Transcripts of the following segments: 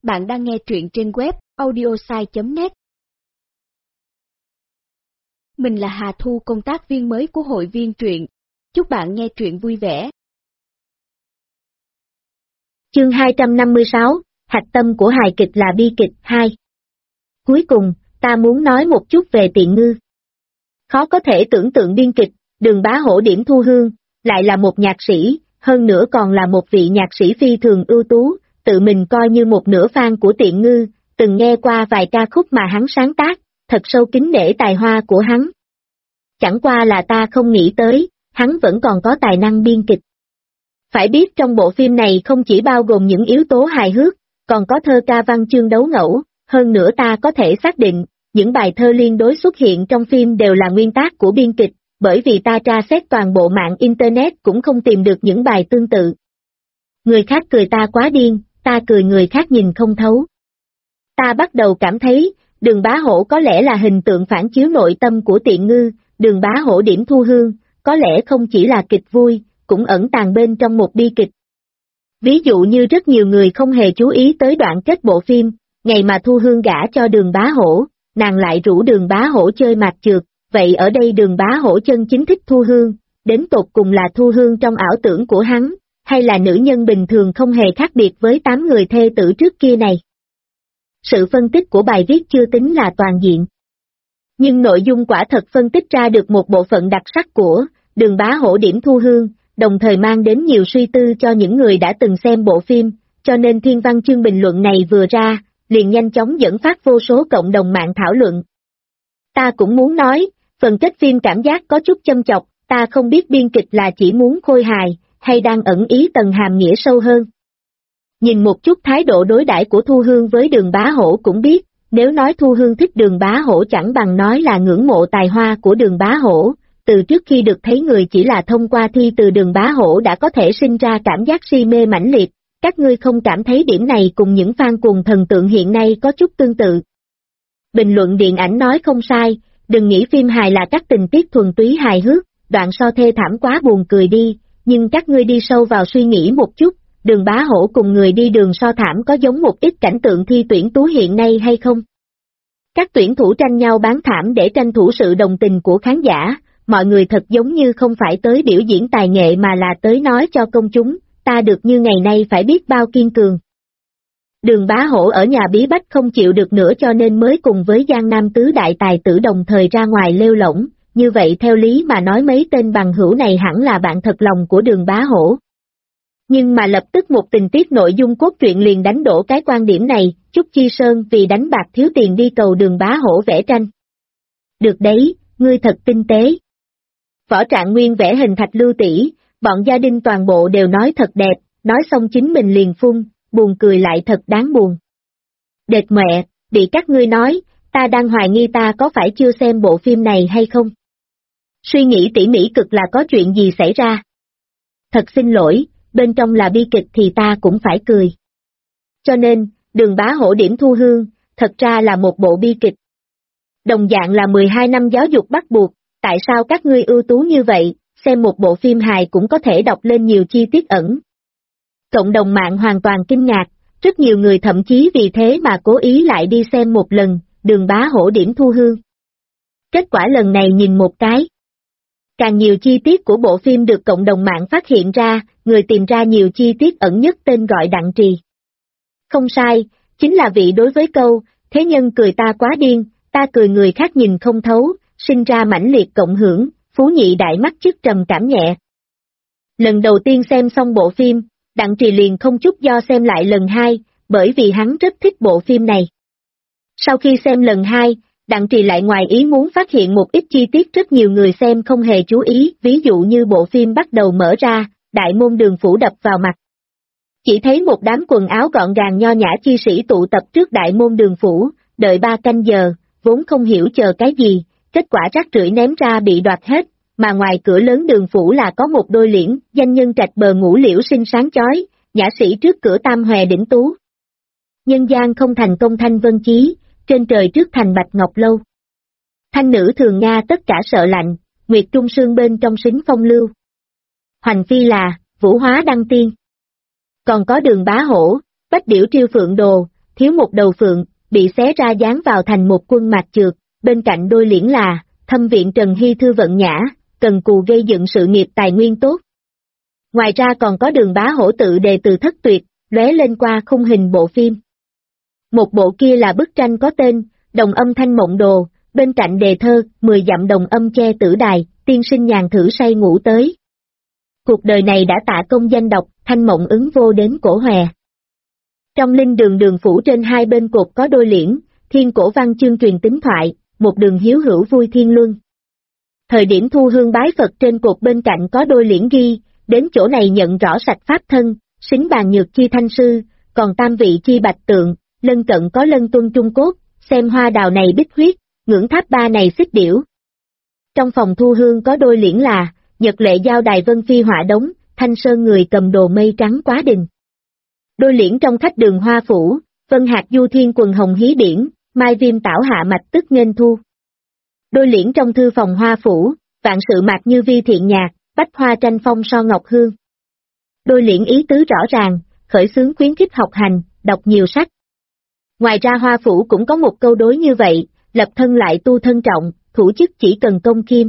Bạn đang nghe truyện trên web audiosai.net. Mình là Hà Thu, công tác viên mới của hội viên truyện. Chúc bạn nghe truyện vui vẻ. Chương 256, hạch tâm của hài kịch là bi kịch 2. Cuối cùng, ta muốn nói một chút về Tiện Ngư. Khó có thể tưởng tượng biên kịch, Đường Bá Hổ Điểm Thu Hương, lại là một nhạc sĩ, hơn nữa còn là một vị nhạc sĩ phi thường ưu tú, tự mình coi như một nửa fan của Tiện Ngư, từng nghe qua vài ca khúc mà hắn sáng tác, thật sâu kính nể tài hoa của hắn. Chẳng qua là ta không nghĩ tới, hắn vẫn còn có tài năng biên kịch. Phải biết trong bộ phim này không chỉ bao gồm những yếu tố hài hước, còn có thơ ca văn chương đấu ngẫu, hơn nữa ta có thể xác định, những bài thơ liên đối xuất hiện trong phim đều là nguyên tác của biên kịch, bởi vì ta tra xét toàn bộ mạng Internet cũng không tìm được những bài tương tự. Người khác cười ta quá điên, ta cười người khác nhìn không thấu. Ta bắt đầu cảm thấy, Đường Bá Hổ có lẽ là hình tượng phản chiếu nội tâm của Tiện Ngư, Đường Bá Hổ Điểm Thu Hương, có lẽ không chỉ là kịch vui, cũng ẩn tàng bên trong một bi kịch. Ví dụ như rất nhiều người không hề chú ý tới đoạn kết bộ phim, ngày mà Thu Hương gả cho Đường Bá Hổ, nàng lại rủ Đường Bá Hổ chơi mạt trượt, vậy ở đây Đường Bá Hổ chân chính thích Thu Hương, đến tột cùng là Thu Hương trong ảo tưởng của hắn, hay là nữ nhân bình thường không hề khác biệt với 8 người thê tử trước kia này. Sự phân tích của bài viết chưa tính là toàn diện. Nhưng nội dung quả thật phân tích ra được một bộ phận đặc sắc của Đường Bá Hổ Điểm Thu Hương, đồng thời mang đến nhiều suy tư cho những người đã từng xem bộ phim, cho nên thiên văn chương bình luận này vừa ra, liền nhanh chóng dẫn phát vô số cộng đồng mạng thảo luận. Ta cũng muốn nói, phần kết phim cảm giác có chút châm chọc, ta không biết biên kịch là chỉ muốn khôi hài, hay đang ẩn ý tầng hàm nghĩa sâu hơn. Nhìn một chút thái độ đối đãi của Thu Hương với Đường Bá Hổ cũng biết, nếu nói Thu Hương thích Đường Bá Hổ chẳng bằng nói là ngưỡng mộ tài hoa của Đường Bá Hổ, từ trước khi được thấy người chỉ là thông qua thi từ Đường Bá Hổ đã có thể sinh ra cảm giác si mê mãnh liệt, các ngươi không cảm thấy điểm này cùng những fan cuồng thần tượng hiện nay có chút tương tự. Bình luận điện ảnh nói không sai, đừng nghĩ phim hài là các tình tiết thuần túy hài hước, đoạn so thê thảm quá buồn cười đi, nhưng các ngươi đi sâu vào suy nghĩ một chút, Đường Bá Hổ cùng người đi đường so thảm có giống một ít cảnh tượng thi tuyển tú hiện nay hay không? Các tuyển thủ tranh nhau bán thảm để tranh thủ sự đồng tình của khán giả, mọi người thật giống như không phải tới biểu diễn tài nghệ mà là tới nói cho công chúng, ta được như ngày nay phải biết bao kiên cường. Đường Bá Hổ ở nhà bí bách không chịu được nữa cho nên mới cùng với Giang Nam tứ đại tài tử đồng thời ra ngoài lêu lổng, như vậy theo lý mà nói mấy tên bằng hữu này hẳn là bạn thật lòng của Đường Bá Hổ. Nhưng mà lập tức một tình tiết nội dung cốt truyện liền đánh đổ cái quan điểm này, Trúc Chi Sơn vì đánh bạc thiếu tiền đi cầu Đường Bá Hổ vẽ tranh. Được đấy, ngươi thật tinh tế. Võ Trạng Nguyên vẽ hình Thạch Lưu tỷ, bọn gia đình toàn bộ đều nói thật đẹp, nói xong chính mình liền phun, buồn cười lại thật đáng buồn. Đệt mẹ, bị các ngươi nói, ta đang hoài nghi ta có phải chưa xem bộ phim này hay không? Suy nghĩ tỉ mỉ cực là có chuyện gì xảy ra? Thật xin lỗi, bên trong là bi kịch thì ta cũng phải cười. Cho nên, Đường Bá Hổ Điểm Thu Hương, thật ra là một bộ bi kịch. Đồng dạng là 12 năm giáo dục bắt buộc, tại sao các ngươi ưu tú như vậy, xem một bộ phim hài cũng có thể đọc lên nhiều chi tiết ẩn. Cộng đồng mạng hoàn toàn kinh ngạc, rất nhiều người thậm chí vì thế mà cố ý lại đi xem một lần, Đường Bá Hổ Điểm Thu Hương. Kết quả lần này nhìn một cái. Càng nhiều chi tiết của bộ phim được cộng đồng mạng phát hiện ra, người tìm ra nhiều chi tiết ẩn nhất tên gọi Đặng Trì. Không sai, chính là vị đối với câu, thế nhân cười ta quá điên, ta cười người khác nhìn không thấu, sinh ra mãnh liệt cộng hưởng, phú nhị đại mắt chức trầm cảm nhẹ. Lần đầu tiên xem xong bộ phim, Đặng Trì liền không chút do xem lại lần hai, bởi vì hắn rất thích bộ phim này. Sau khi xem lần hai, Đặng Trì lại ngoài ý muốn phát hiện một ít chi tiết rất nhiều người xem không hề chú ý, ví dụ như bộ phim bắt đầu mở ra, đại môn Đường phủ đập vào mặt. Chỉ thấy một đám quần áo gọn gàng nho nhã chi sĩ tụ tập trước đại môn Đường phủ, đợi 3 canh giờ, vốn không hiểu chờ cái gì, kết quả rác rưởi ném ra bị đoạt hết, mà ngoài cửa lớn Đường phủ là có một đôi liễn, danh nhân trạch bờ ngũ liễu xinh sáng chói, nhã sĩ trước cửa tam hòe đỉnh tú. Nhân gian không thành công thanh vân chí, trên trời trước thành bạch ngọc lâu. Thanh nữ thường Nga tất cả sợ lạnh, nguyệt trung sương bên trong xính phong lưu. Hoành phi là, vũ hóa đăng tiên. Còn có Đường Bá Hổ, bách điểu triêu phượng đồ, thiếu một đầu phượng, bị xé ra dán vào thành một quân mạc trược, bên cạnh đôi liễn là, thâm viện Trần Hy Thư vận nhã, cần cù gây dựng sự nghiệp tài nguyên tốt. Ngoài ra còn có Đường Bá Hổ tự đề từ thất tuyệt, lóe lên qua khung hình bộ phim. Một bộ kia là bức tranh có tên, Đồng Âm Thanh Mộng Đồ, bên cạnh đề thơ, 10 dặm đồng âm che tử đài, tiên sinh nhàn thử say ngủ tới. Cuộc đời này đã tạ công danh độc, thanh mộng ứng vô đến cổ hòe. Trong linh đường đường phủ trên hai bên cột có đôi liễn, thiên cổ văn chương truyền tín thoại, một đường hiếu hữu vui thiên luân. Thời điểm thu hương bái Phật trên cột bên cạnh có đôi liễn ghi, đến chỗ này nhận rõ sạch pháp thân, xính bàn nhược chi thanh sư, còn tam vị chi bạch tượng, lân cận có lân tuân trung cốt, xem hoa đào này bích huyết, ngưỡng tháp ba này xích điểu. Trong phòng thu hương có đôi liễn là, Nhật lệ giao đài vân phi họa đống, thanh sơn người cầm đồ mây trắng quá đình. Đôi liễn trong khách đường hoa phủ, vân hạt du thiên quần hồng hí biển, mai viêm tảo hạ mạch tức nghênh thu. Đôi liễn trong thư phòng hoa phủ, vạn sự mạc như vi thiện nhạc, bách hoa tranh phong so ngọc hương. Đôi liễn ý tứ rõ ràng, khởi xướng khuyến khích học hành, đọc nhiều sách. Ngoài ra hoa phủ cũng có một câu đối như vậy, lập thân lại tu thân trọng, thủ chức chỉ cần công khiêm.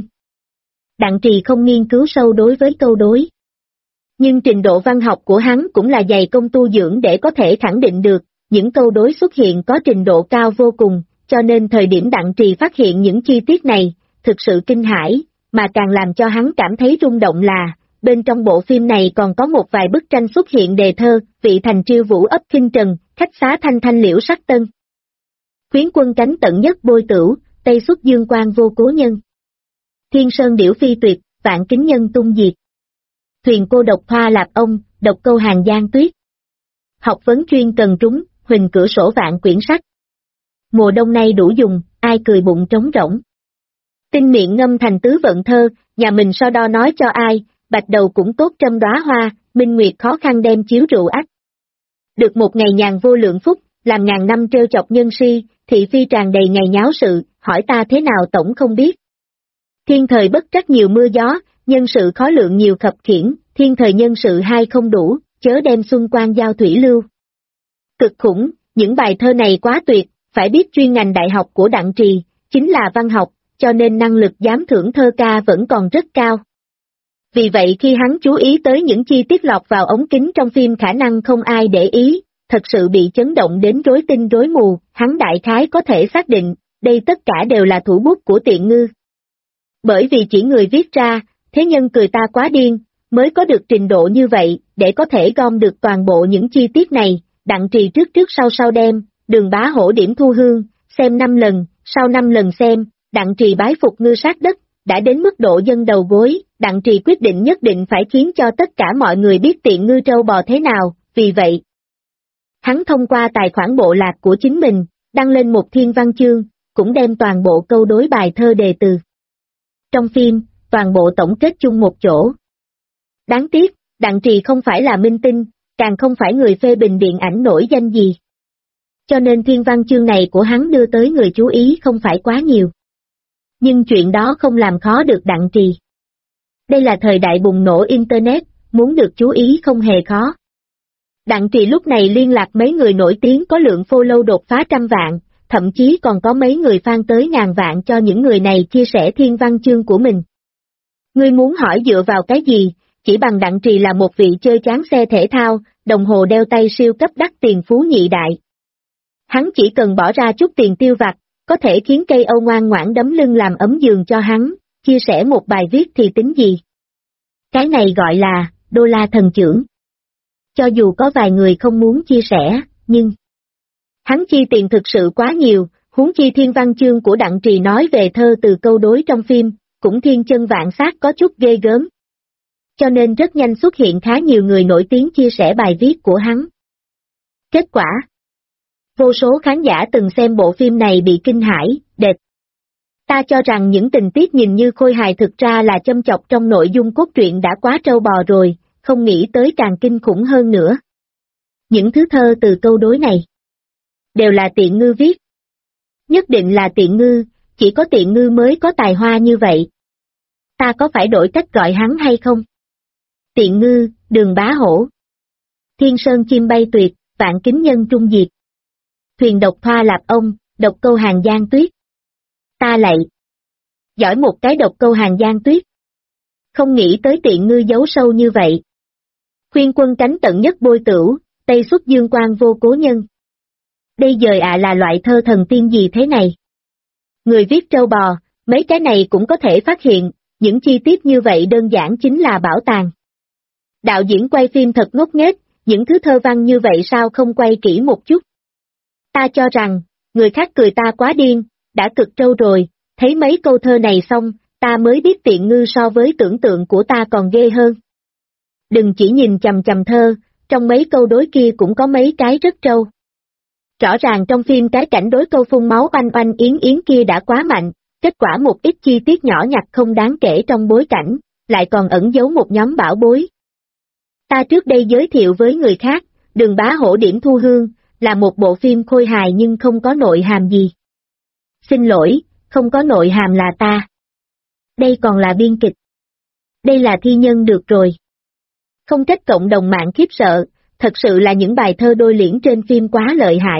Đặng Trì không nghiên cứu sâu đối với câu đối. Nhưng trình độ văn học của hắn cũng là dày công tu dưỡng để có thể khẳng định được, những câu đối xuất hiện có trình độ cao vô cùng, cho nên thời điểm Đặng Trì phát hiện những chi tiết này, thực sự kinh hãi, mà càng làm cho hắn cảm thấy rung động là, bên trong bộ phim này còn có một vài bức tranh xuất hiện đề thơ, vị thành triêu vũ ấp khinh trần, khách xá thanh thanh liễu sắc tân. Khuyến quân cánh tận nhất bôi tửu, tây xuất dương quang vô cố nhân. Thiên sơn điểu phi tuyệt, vạn kính nhân tung diệt. Thuyền cô độc hoa lạp ông, độc câu hàng giang tuyết. Học vấn chuyên cần trúng, huỳnh cửa sổ vạn quyển sách. Mùa đông nay đủ dùng, ai cười bụng trống rỗng. Tinh miệng ngâm thành tứ vận thơ, nhà mình so đo nói cho ai, bạch đầu cũng tốt trăm đóa hoa, minh nguyệt khó khăn đem chiếu rượu ách. Được một ngày nhàn vô lượng phúc, làm ngàn năm trêu chọc nhân si, thị phi tràn đầy ngày nháo sự, hỏi ta thế nào tổng không biết. Thiên thời bất trắc nhiều mưa gió, nhân sự khó lượng nhiều khập khiễng, thiên thời nhân sự hai không đủ, chớ đem xuân quan giao thủy lưu. Cực khủng, những bài thơ này quá tuyệt, phải biết chuyên ngành đại học của Đặng Trì, chính là văn học, cho nên năng lực giám thưởng thơ ca vẫn còn rất cao. Vì vậy khi hắn chú ý tới những chi tiết lọt vào ống kính trong phim khả năng không ai để ý, thật sự bị chấn động đến rối tinh rối mù, hắn đại khái có thể xác định, đây tất cả đều là thủ bút của Tiện Ngư. Bởi vì chỉ người viết ra, thế nhân cười ta quá điên, mới có được trình độ như vậy, để có thể gom được toàn bộ những chi tiết này, Đặng Trì trước sau đem, Đường Bá Hổ điểm thu hương, xem 5 lần, sau 5 lần xem, Đặng Trì bái phục Ngư sát đất, đã đến mức độ dân đầu gối, Đặng Trì quyết định nhất định phải khiến cho tất cả mọi người biết Tiện Ngư trâu bò thế nào, vì vậy. Hắn thông qua tài khoản bộ lạc của chính mình, đăng lên một thiên văn chương, cũng đem toàn bộ câu đối bài thơ đề từ. Trong phim, toàn bộ tổng kết chung một chỗ. Đáng tiếc, Đặng Trì không phải là minh tinh, càng không phải người phê bình điện ảnh nổi danh gì. Cho nên thiên văn chương này của hắn đưa tới người chú ý không phải quá nhiều. Nhưng chuyện đó không làm khó được Đặng Trì. Đây là thời đại bùng nổ Internet, muốn được chú ý không hề khó. Đặng Trì lúc này liên lạc mấy người nổi tiếng có lượng follow đột phá 100 vạn, thậm chí còn có mấy người fan tới ngàn vạn cho những người này chia sẻ thiên văn chương của mình. Ngươi muốn hỏi dựa vào cái gì, chỉ bằng Đặng Trì là một vị chơi chán xe thể thao, đồng hồ đeo tay siêu cấp đắt tiền phú nhị đại. Hắn chỉ cần bỏ ra chút tiền tiêu vặt, có thể khiến cây Âu ngoan ngoãn đấm lưng làm ấm giường cho hắn, chia sẻ một bài viết thì tính gì. Cái này gọi là, đô la thần trưởng. Cho dù có vài người không muốn chia sẻ, nhưng hắn chi tiền thực sự quá nhiều, huống chi thiên văn chương của Đặng Trì nói về thơ từ câu đối trong phim, cũng thiên chân vạn sát có chút ghê gớm. Cho nên rất nhanh xuất hiện khá nhiều người nổi tiếng chia sẻ bài viết của hắn. Kết quả, vô số khán giả từng xem bộ phim này bị kinh hãi, đệt. Ta cho rằng những tình tiết nhìn như khôi hài thực ra là châm chọc trong nội dung cốt truyện đã quá trâu bò rồi, không nghĩ tới càng kinh khủng hơn nữa. Những thứ thơ từ câu đối này đều là Tiện Ngư viết. Nhất định là Tiện Ngư, chỉ có Tiện Ngư mới có tài hoa như vậy. Ta có phải đổi cách gọi hắn hay không? Tiện Ngư, Đường Bá Hổ. Thiên sơn chim bay tuyệt, vạn kính nhân trung diệt. thuyền độc thoa lạp ông, độc câu Hàng Giang Tuyết. Ta lạy. Giỏi một cái độc câu Hàng Giang Tuyết. Không nghĩ tới tiện ngư giấu sâu như vậy. Khuyên quân cánh tận nhất bôi tửu, Tây xuất dương quang vô cố nhân. Đây dời là loại thơ thần tiên gì thế này? Người viết trâu bò, mấy cái này cũng có thể phát hiện, những chi tiết như vậy đơn giản chính là bảo tàng. Đạo diễn quay phim thật ngốc nghếch, những thứ thơ văn như vậy sao không quay kỹ một chút? Ta cho rằng, người khác cười ta quá điên, đã cực trâu rồi, thấy mấy câu thơ này xong, ta mới biết tiện ngư so với tưởng tượng của ta còn ghê hơn. Đừng chỉ nhìn chằm chằm thơ, trong mấy câu đối kia cũng có mấy cái rất trâu. Rõ ràng trong phim cái cảnh đối câu phun máu oanh oanh yến yến kia đã quá mạnh, kết quả một ít chi tiết nhỏ nhặt không đáng kể trong bối cảnh, lại còn ẩn giấu một nhóm bảo bối. Ta trước đây giới thiệu với người khác, Đường Bá Hổ Điểm Thu Hương, là một bộ phim khôi hài nhưng không có nội hàm gì. Xin lỗi, không có nội hàm là ta. Đây còn là biên kịch. Đây là thi nhân được rồi. Không trách cộng đồng mạng khiếp sợ, thật sự là những bài thơ đôi liễn trên phim quá lợi hại.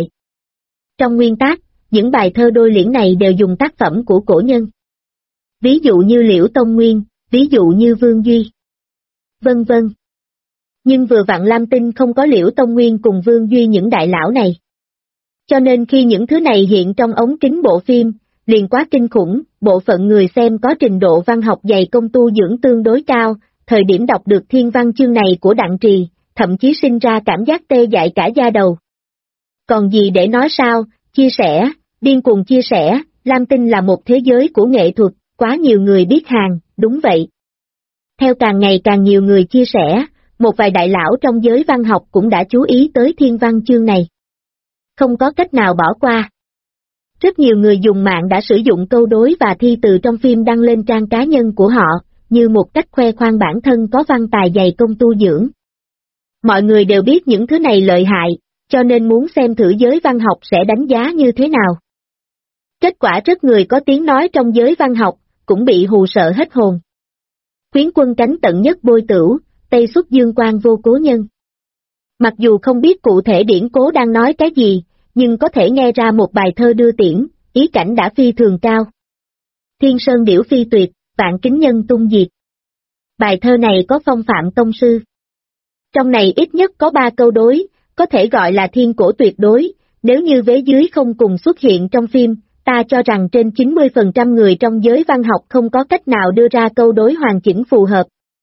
Trong nguyên tác, những bài thơ đôi liễn này đều dùng tác phẩm của cổ nhân. Ví dụ như Liễu Tông Nguyên, ví dụ như Vương Duy. Vân vân. Nhưng vừa vặn Lam Tinh không có Liễu Tông Nguyên cùng Vương Duy những đại lão này. Cho nên khi những thứ này hiện trong ống kính bộ phim, liền quá kinh khủng, bộ phận người xem có trình độ văn học dày công tu dưỡng tương đối cao, thời điểm đọc được thiên văn chương này của Đặng Trì, thậm chí sinh ra cảm giác tê dại cả da đầu. Còn gì để nói sao, chia sẻ, điên cuồng chia sẻ, Lam Tinh là một thế giới của nghệ thuật, quá nhiều người biết hàng, đúng vậy. Theo càng ngày càng nhiều người chia sẻ, một vài đại lão trong giới văn học cũng đã chú ý tới thiên văn chương này. Không có cách nào bỏ qua. Rất nhiều người dùng mạng đã sử dụng câu đối và thi từ trong phim đăng lên trang cá nhân của họ, như một cách khoe khoang bản thân có văn tài dày công tu dưỡng. Mọi người đều biết những thứ này lợi hại, cho nên muốn xem thử giới văn học sẽ đánh giá như thế nào. Kết quả rất người có tiếng nói trong giới văn học, cũng bị hù sợ hết hồn. Khuyến quân cánh tận nhất bôi tửu, Tây xuất dương quang vô cố nhân. Mặc dù không biết cụ thể điển cố đang nói cái gì, nhưng có thể nghe ra một bài thơ đưa tiễn, ý cảnh đã phi thường cao. Thiên sơn điểu phi tuyệt, vạn kính nhân tung diệt. Bài thơ này có phong phạm tông sư. Trong này ít nhất có 3 câu đối, có thể gọi là thiên cổ tuyệt đối, nếu như vế dưới không cùng xuất hiện trong phim, ta cho rằng trên 90% người trong giới văn học không có cách nào đưa ra câu đối hoàn chỉnh phù hợp.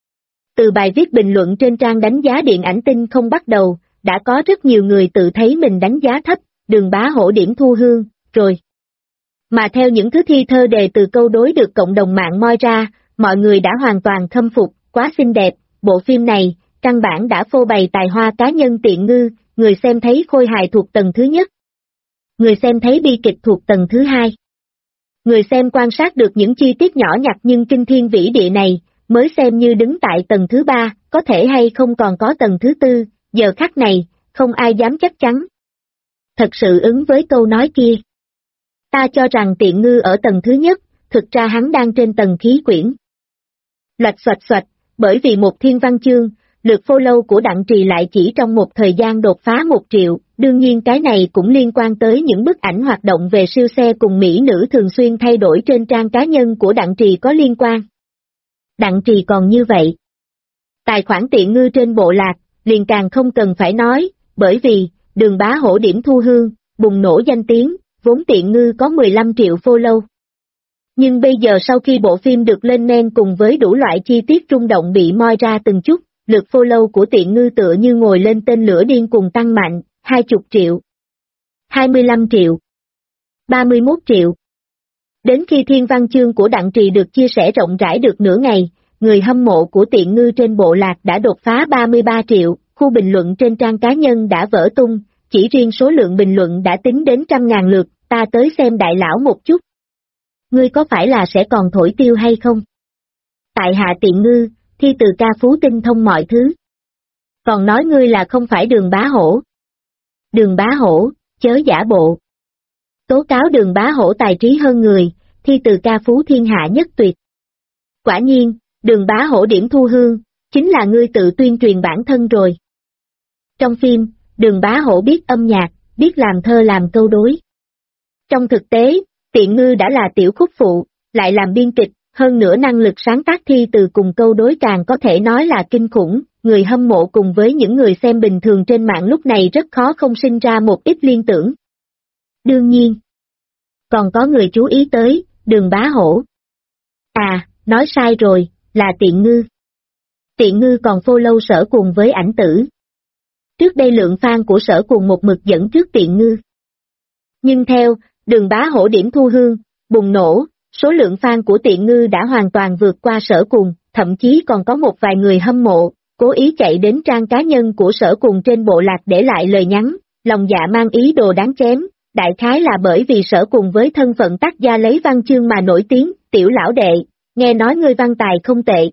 Từ bài viết bình luận trên trang đánh giá điện ảnh tinh không bắt đầu, đã có rất nhiều người tự thấy mình đánh giá thấp, Đường Bá Hổ Điểm Thu Hương, rồi. Mà theo những thứ thi thơ đề từ câu đối được cộng đồng mạng moi ra, mọi người đã hoàn toàn khâm phục, quá xinh đẹp, bộ phim này, căn bản đã phô bày tài hoa cá nhân tiện ngư, người xem thấy khôi hài thuộc tầng thứ nhất. Người xem thấy bi kịch thuộc tầng thứ hai. Người xem quan sát được những chi tiết nhỏ nhặt nhưng kinh thiên vĩ địa này, mới xem như đứng tại tầng thứ 3, có thể hay không còn có tầng thứ 4, giờ khắc này, không ai dám chắc chắn. Thật sự ứng với câu nói kia. Ta cho rằng tiện ngư ở tầng thứ nhất, thực ra hắn đang trên tầng khí quyển. Loạch xoạch xoạch, bởi vì một thiên văn chương, lượt follow của Đặng Trì lại chỉ trong một thời gian đột phá 1 triệu, đương nhiên cái này cũng liên quan tới những bức ảnh hoạt động về siêu xe cùng mỹ nữ thường xuyên thay đổi trên trang cá nhân của Đặng Trì có liên quan. Đặng Trì còn như vậy. Tài khoản tiện ngư trên bộ lạc, liền càng không cần phải nói, bởi vì, Đường Bá Hổ Điểm Thu Hương, bùng nổ danh tiếng, vốn tiện ngư có 15 triệu follow. Nhưng bây giờ sau khi bộ phim được lên men cùng với đủ loại chi tiết rung động bị moi ra từng chút, lượt follow của tiện ngư tựa như ngồi lên tên lửa điên cuồng tăng mạnh, 20 triệu, 25 triệu, 31 triệu. Đến khi thiên văn chương của Đặng Trì được chia sẻ rộng rãi được nửa ngày, người hâm mộ của tiện ngư trên bộ lạc đã đột phá 33 triệu, khu bình luận trên trang cá nhân đã vỡ tung, chỉ riêng số lượng bình luận đã tính đến 100.000 lượt, ta tới xem đại lão một chút. Ngươi có phải là sẽ còn thổi tiêu hay không? Tại hạ tiện ngư, thi từ ca phú tinh thông mọi thứ. Còn nói ngươi là không phải Đường Bá Hổ. Đường Bá Hổ, chớ giả bộ. Tố cáo Đường Bá Hổ tài trí hơn người, thi từ ca phú thiên hạ nhất tuyệt. Quả nhiên, Đường Bá Hổ Điểm Thu Hương, chính là ngươi tự tuyên truyền bản thân rồi. Trong phim, Đường Bá Hổ biết âm nhạc, biết làm thơ làm câu đối. Trong thực tế, Tiện Ngư đã là tiểu khúc phụ, lại làm biên kịch, hơn nữa năng lực sáng tác thi từ cùng câu đối càng có thể nói là kinh khủng, người hâm mộ cùng với những người xem bình thường trên mạng lúc này rất khó không sinh ra một ít liên tưởng. Đương nhiên, còn có người chú ý tới, Đường Bá Hổ. À, nói sai rồi, là Tiện Ngư. Tiện Ngư còn follow Sở Cuồng với ảnh tử. Trước đây lượng fan của Sở Cuồng một mực dẫn trước Tiện Ngư. Nhưng theo, Đường Bá Hổ điểm thu hương, bùng nổ, số lượng fan của Tiện Ngư đã hoàn toàn vượt qua Sở Cuồng, thậm chí còn có một vài người hâm mộ, cố ý chạy đến trang cá nhân của Sở Cuồng trên bộ lạc để lại lời nhắn, lòng dạ mang ý đồ đáng chém, đại khái là bởi vì Sở Cuồng với thân phận tác gia lấy văn chương mà nổi tiếng, tiểu lão đệ, nghe nói ngươi văn tài không tệ.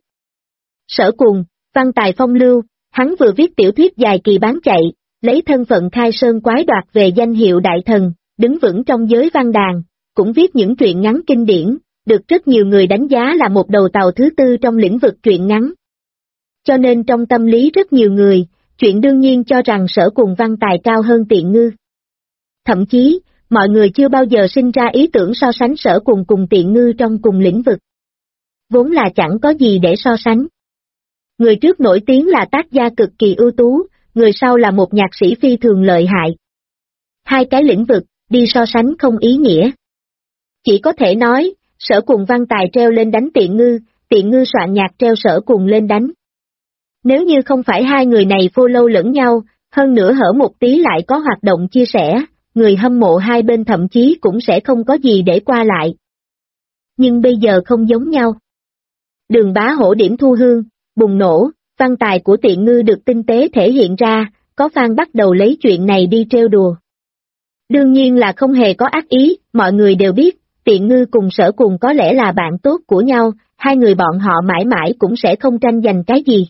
Sở Cuồng, văn tài phong lưu, hắn vừa viết tiểu thuyết dài kỳ bán chạy, lấy thân phận khai sơn quái đoạt về danh hiệu đại thần, đứng vững trong giới văn đàn, cũng viết những truyện ngắn kinh điển, được rất nhiều người đánh giá là một đầu tàu thứ tư trong lĩnh vực truyện ngắn. Cho nên trong tâm lý rất nhiều người, chuyện đương nhiên cho rằng Sở Cuồng văn tài cao hơn Tiện Ngư. Thậm chí, mọi người chưa bao giờ sinh ra ý tưởng so sánh Sở Cuồng cùng Tiện Ngư trong cùng lĩnh vực. Vốn là chẳng có gì để so sánh. Người trước nổi tiếng là tác gia cực kỳ ưu tú, người sau là một nhạc sĩ phi thường lợi hại. Hai cái lĩnh vực, đi so sánh không ý nghĩa. Chỉ có thể nói, Sở Cuồng văn tài treo lên đánh Tiện Ngư soạn nhạc treo Sở Cuồng lên đánh. Nếu như không phải hai người này follow lẫn nhau, hơn nữa hở một tí lại có hoạt động chia sẻ, người hâm mộ hai bên thậm chí cũng sẽ không có gì để qua lại. Nhưng bây giờ không giống nhau. Đường Bá Hổ điểm thu hương, bùng nổ, văn tài của Tiện Ngư được tinh tế thể hiện ra, có fan bắt đầu lấy chuyện này đi trêu đùa. Đương nhiên là không hề có ác ý, mọi người đều biết, Tiện Ngư cùng Sở Cuồng có lẽ là bạn tốt của nhau, hai người bọn họ mãi mãi cũng sẽ không tranh giành cái gì.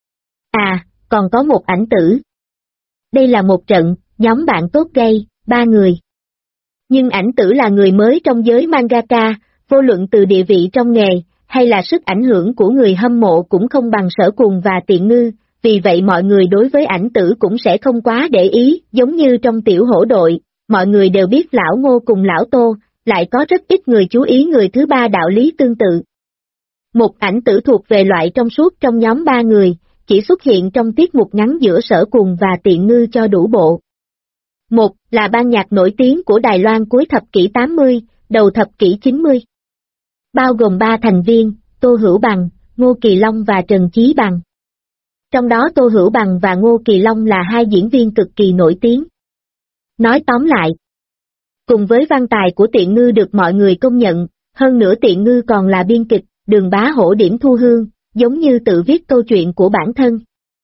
À, còn có một ảnh tử. Đây là một trận, nhóm bạn tốt gây, 3 người. Nhưng ảnh tử là người mới trong giới mangaka, vô luận từ địa vị trong nghề, hay là sức ảnh hưởng của người hâm mộ cũng không bằng Sở Cuồng và Tiện Ngư, vì vậy mọi người đối với ảnh tử cũng sẽ không quá để ý, giống như trong tiểu hổ đội, mọi người đều biết lão Ngô cùng lão Tô, lại có rất ít người chú ý người thứ ba đạo lý tương tự. Một ảnh tử thuộc về loại trong suốt trong nhóm 3 người, chỉ xuất hiện trong tiết mục ngắn giữa Sở Cuồng và Tiện Ngư cho đủ bộ. Một là ban nhạc nổi tiếng của Đài Loan cuối thập kỷ 80, đầu thập kỷ 90. Bao gồm 3 thành viên, Tô Hữu Bằng, Ngô Kỳ Long và Trần Chí Bằng. Trong đó Tô Hữu Bằng và Ngô Kỳ Long là hai diễn viên cực kỳ nổi tiếng. Nói tóm lại, cùng với văn tài của Tiện Ngư được mọi người công nhận, hơn nữa Tiện Ngư còn là biên kịch, Đường Bá Hổ điểm thu hương, giống như tự viết câu chuyện của bản thân.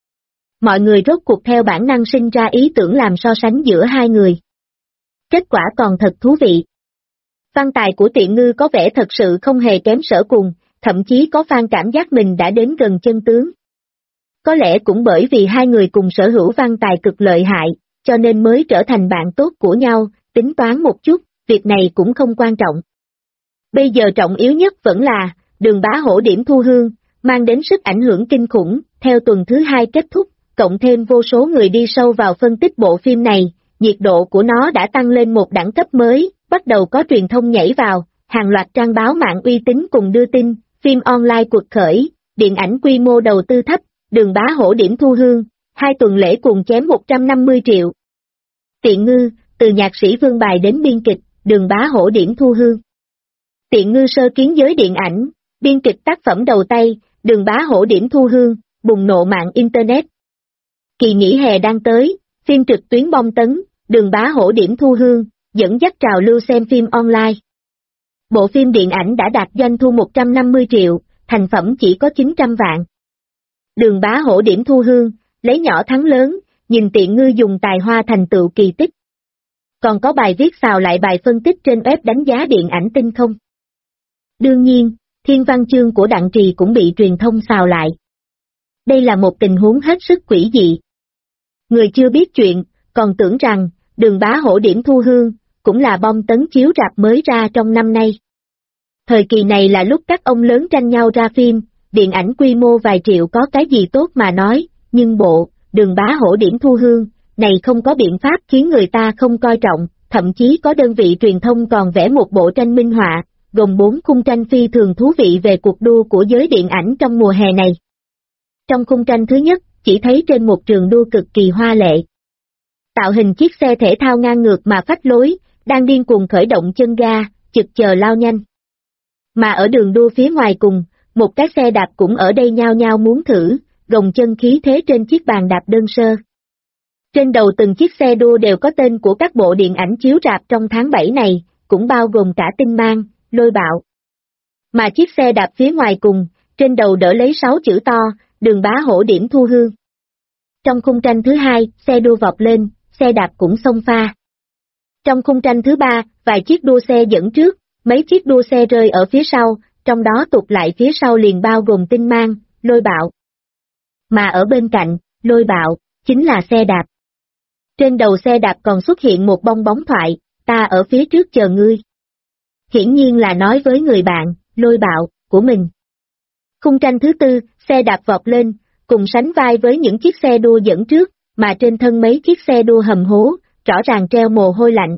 Mọi người rốt cuộc theo bản năng sinh ra ý tưởng làm so sánh giữa hai người. Kết quả còn thật thú vị. Văn tài của Tiện Ngư có vẻ thật sự không hề kém Sở Cuồng, thậm chí có fan cảm giác mình đã đến gần chân tướng. Có lẽ cũng bởi vì hai người cùng sở hữu văn tài cực lợi hại, cho nên mới trở thành bạn tốt của nhau, tính toán một chút, việc này cũng không quan trọng. Bây giờ trọng yếu nhất vẫn là, Đường Bá Hổ điểm thu hương, mang đến sức ảnh hưởng kinh khủng, theo tuần thứ 2 kết thúc, cộng thêm vô số người đi sâu vào phân tích bộ phim này, nhiệt độ của nó đã tăng lên một đẳng cấp mới, bắt đầu có truyền thông nhảy vào, hàng loạt trang báo mạng uy tín cùng đưa tin, phim online cuộc khởi, điện ảnh quy mô đầu tư thấp, Đường Bá Hổ điểm thu hương, 2 tuần lễ cùng chém 150 triệu. Tiện Ngư, từ nhạc sĩ Vương Bài đến biên kịch, Đường Bá Hổ điểm thu hương. Tiện Ngư sơ kiến giới điện ảnh, biên kịch tác phẩm đầu tay, Đường Bá Hổ điểm thu hương, bùng nổ mạng Internet. Kỳ nghỉ hè đang tới, phim trực tuyến bom tấn, Đường Bá Hổ điểm thu hương, dẫn dắt trào lưu xem phim online. Bộ phim điện ảnh đã đạt doanh thu 150 triệu, thành phẩm chỉ có 900 vạn. Đường Bá Hổ điểm thu hương, lấy nhỏ thắng lớn, nhìn Tiện Ngư dùng tài hoa thành tựu kỳ tích. Còn có bài viết xào lại bài phân tích trên web đánh giá điện ảnh tinh không. Đương nhiên, thiên văn chương của Đặng Trì cũng bị truyền thông xào lại. Đây là một tình huống hết sức quỷ dị. Người chưa biết chuyện, còn tưởng rằng, Đường Bá Hổ điểm thu hương, cũng là bom tấn chiếu rạp mới ra trong năm nay. Thời kỳ này là lúc các ông lớn tranh nhau ra phim, điện ảnh quy mô vài triệu có cái gì tốt mà nói, nhưng bộ, Đường Bá Hổ điểm thu hương, này không có biện pháp khiến người ta không coi trọng, thậm chí có đơn vị truyền thông còn vẽ một bộ tranh minh họa, gồm 4 khung tranh phi thường thú vị về cuộc đua của giới điện ảnh trong mùa hè này. Trong khung tranh thứ nhất, chỉ thấy trên một trường đua cực kỳ hoa lệ. Tạo hình chiếc xe thể thao ngang ngược mà phách lối, đang điên cuồng khởi động chân ga, chực chờ lao nhanh. Mà ở đường đua phía ngoài cùng, một cái xe đạp cũng ở đây nhao nhao muốn thử, gồng chân khí thế trên chiếc bàn đạp đơn sơ. Trên đầu từng chiếc xe đua đều có tên của các bộ điện ảnh chiếu rạp trong tháng 7 này, cũng bao gồm cả Tinh Mang, Lôi Bạo. Mà chiếc xe đạp phía ngoài cùng, trên đầu đỡ lấy 6 chữ to, Đường Bá Hổ điểm thu hương. Trong khung tranh thứ hai, xe đua vọt lên, xe đạp cũng xông pha. Trong khung tranh thứ ba, vài chiếc đua xe dẫn trước, mấy chiếc đua xe rơi ở phía sau, trong đó tụt lại phía sau liền bao gồm Tinh Mang, Lôi Bạo. Mà ở bên cạnh, Lôi Bạo, chính là xe đạp. Trên đầu xe đạp còn xuất hiện một bong bóng thoại, ta ở phía trước chờ ngươi. Hiển nhiên là nói với người bạn, Lôi Bạo, của mình. Khung tranh thứ tư, xe đạp vọt lên, cùng sánh vai với những chiếc xe đua dẫn trước, mà trên thân mấy chiếc xe đua hầm hố, rõ ràng treo mồ hôi lạnh.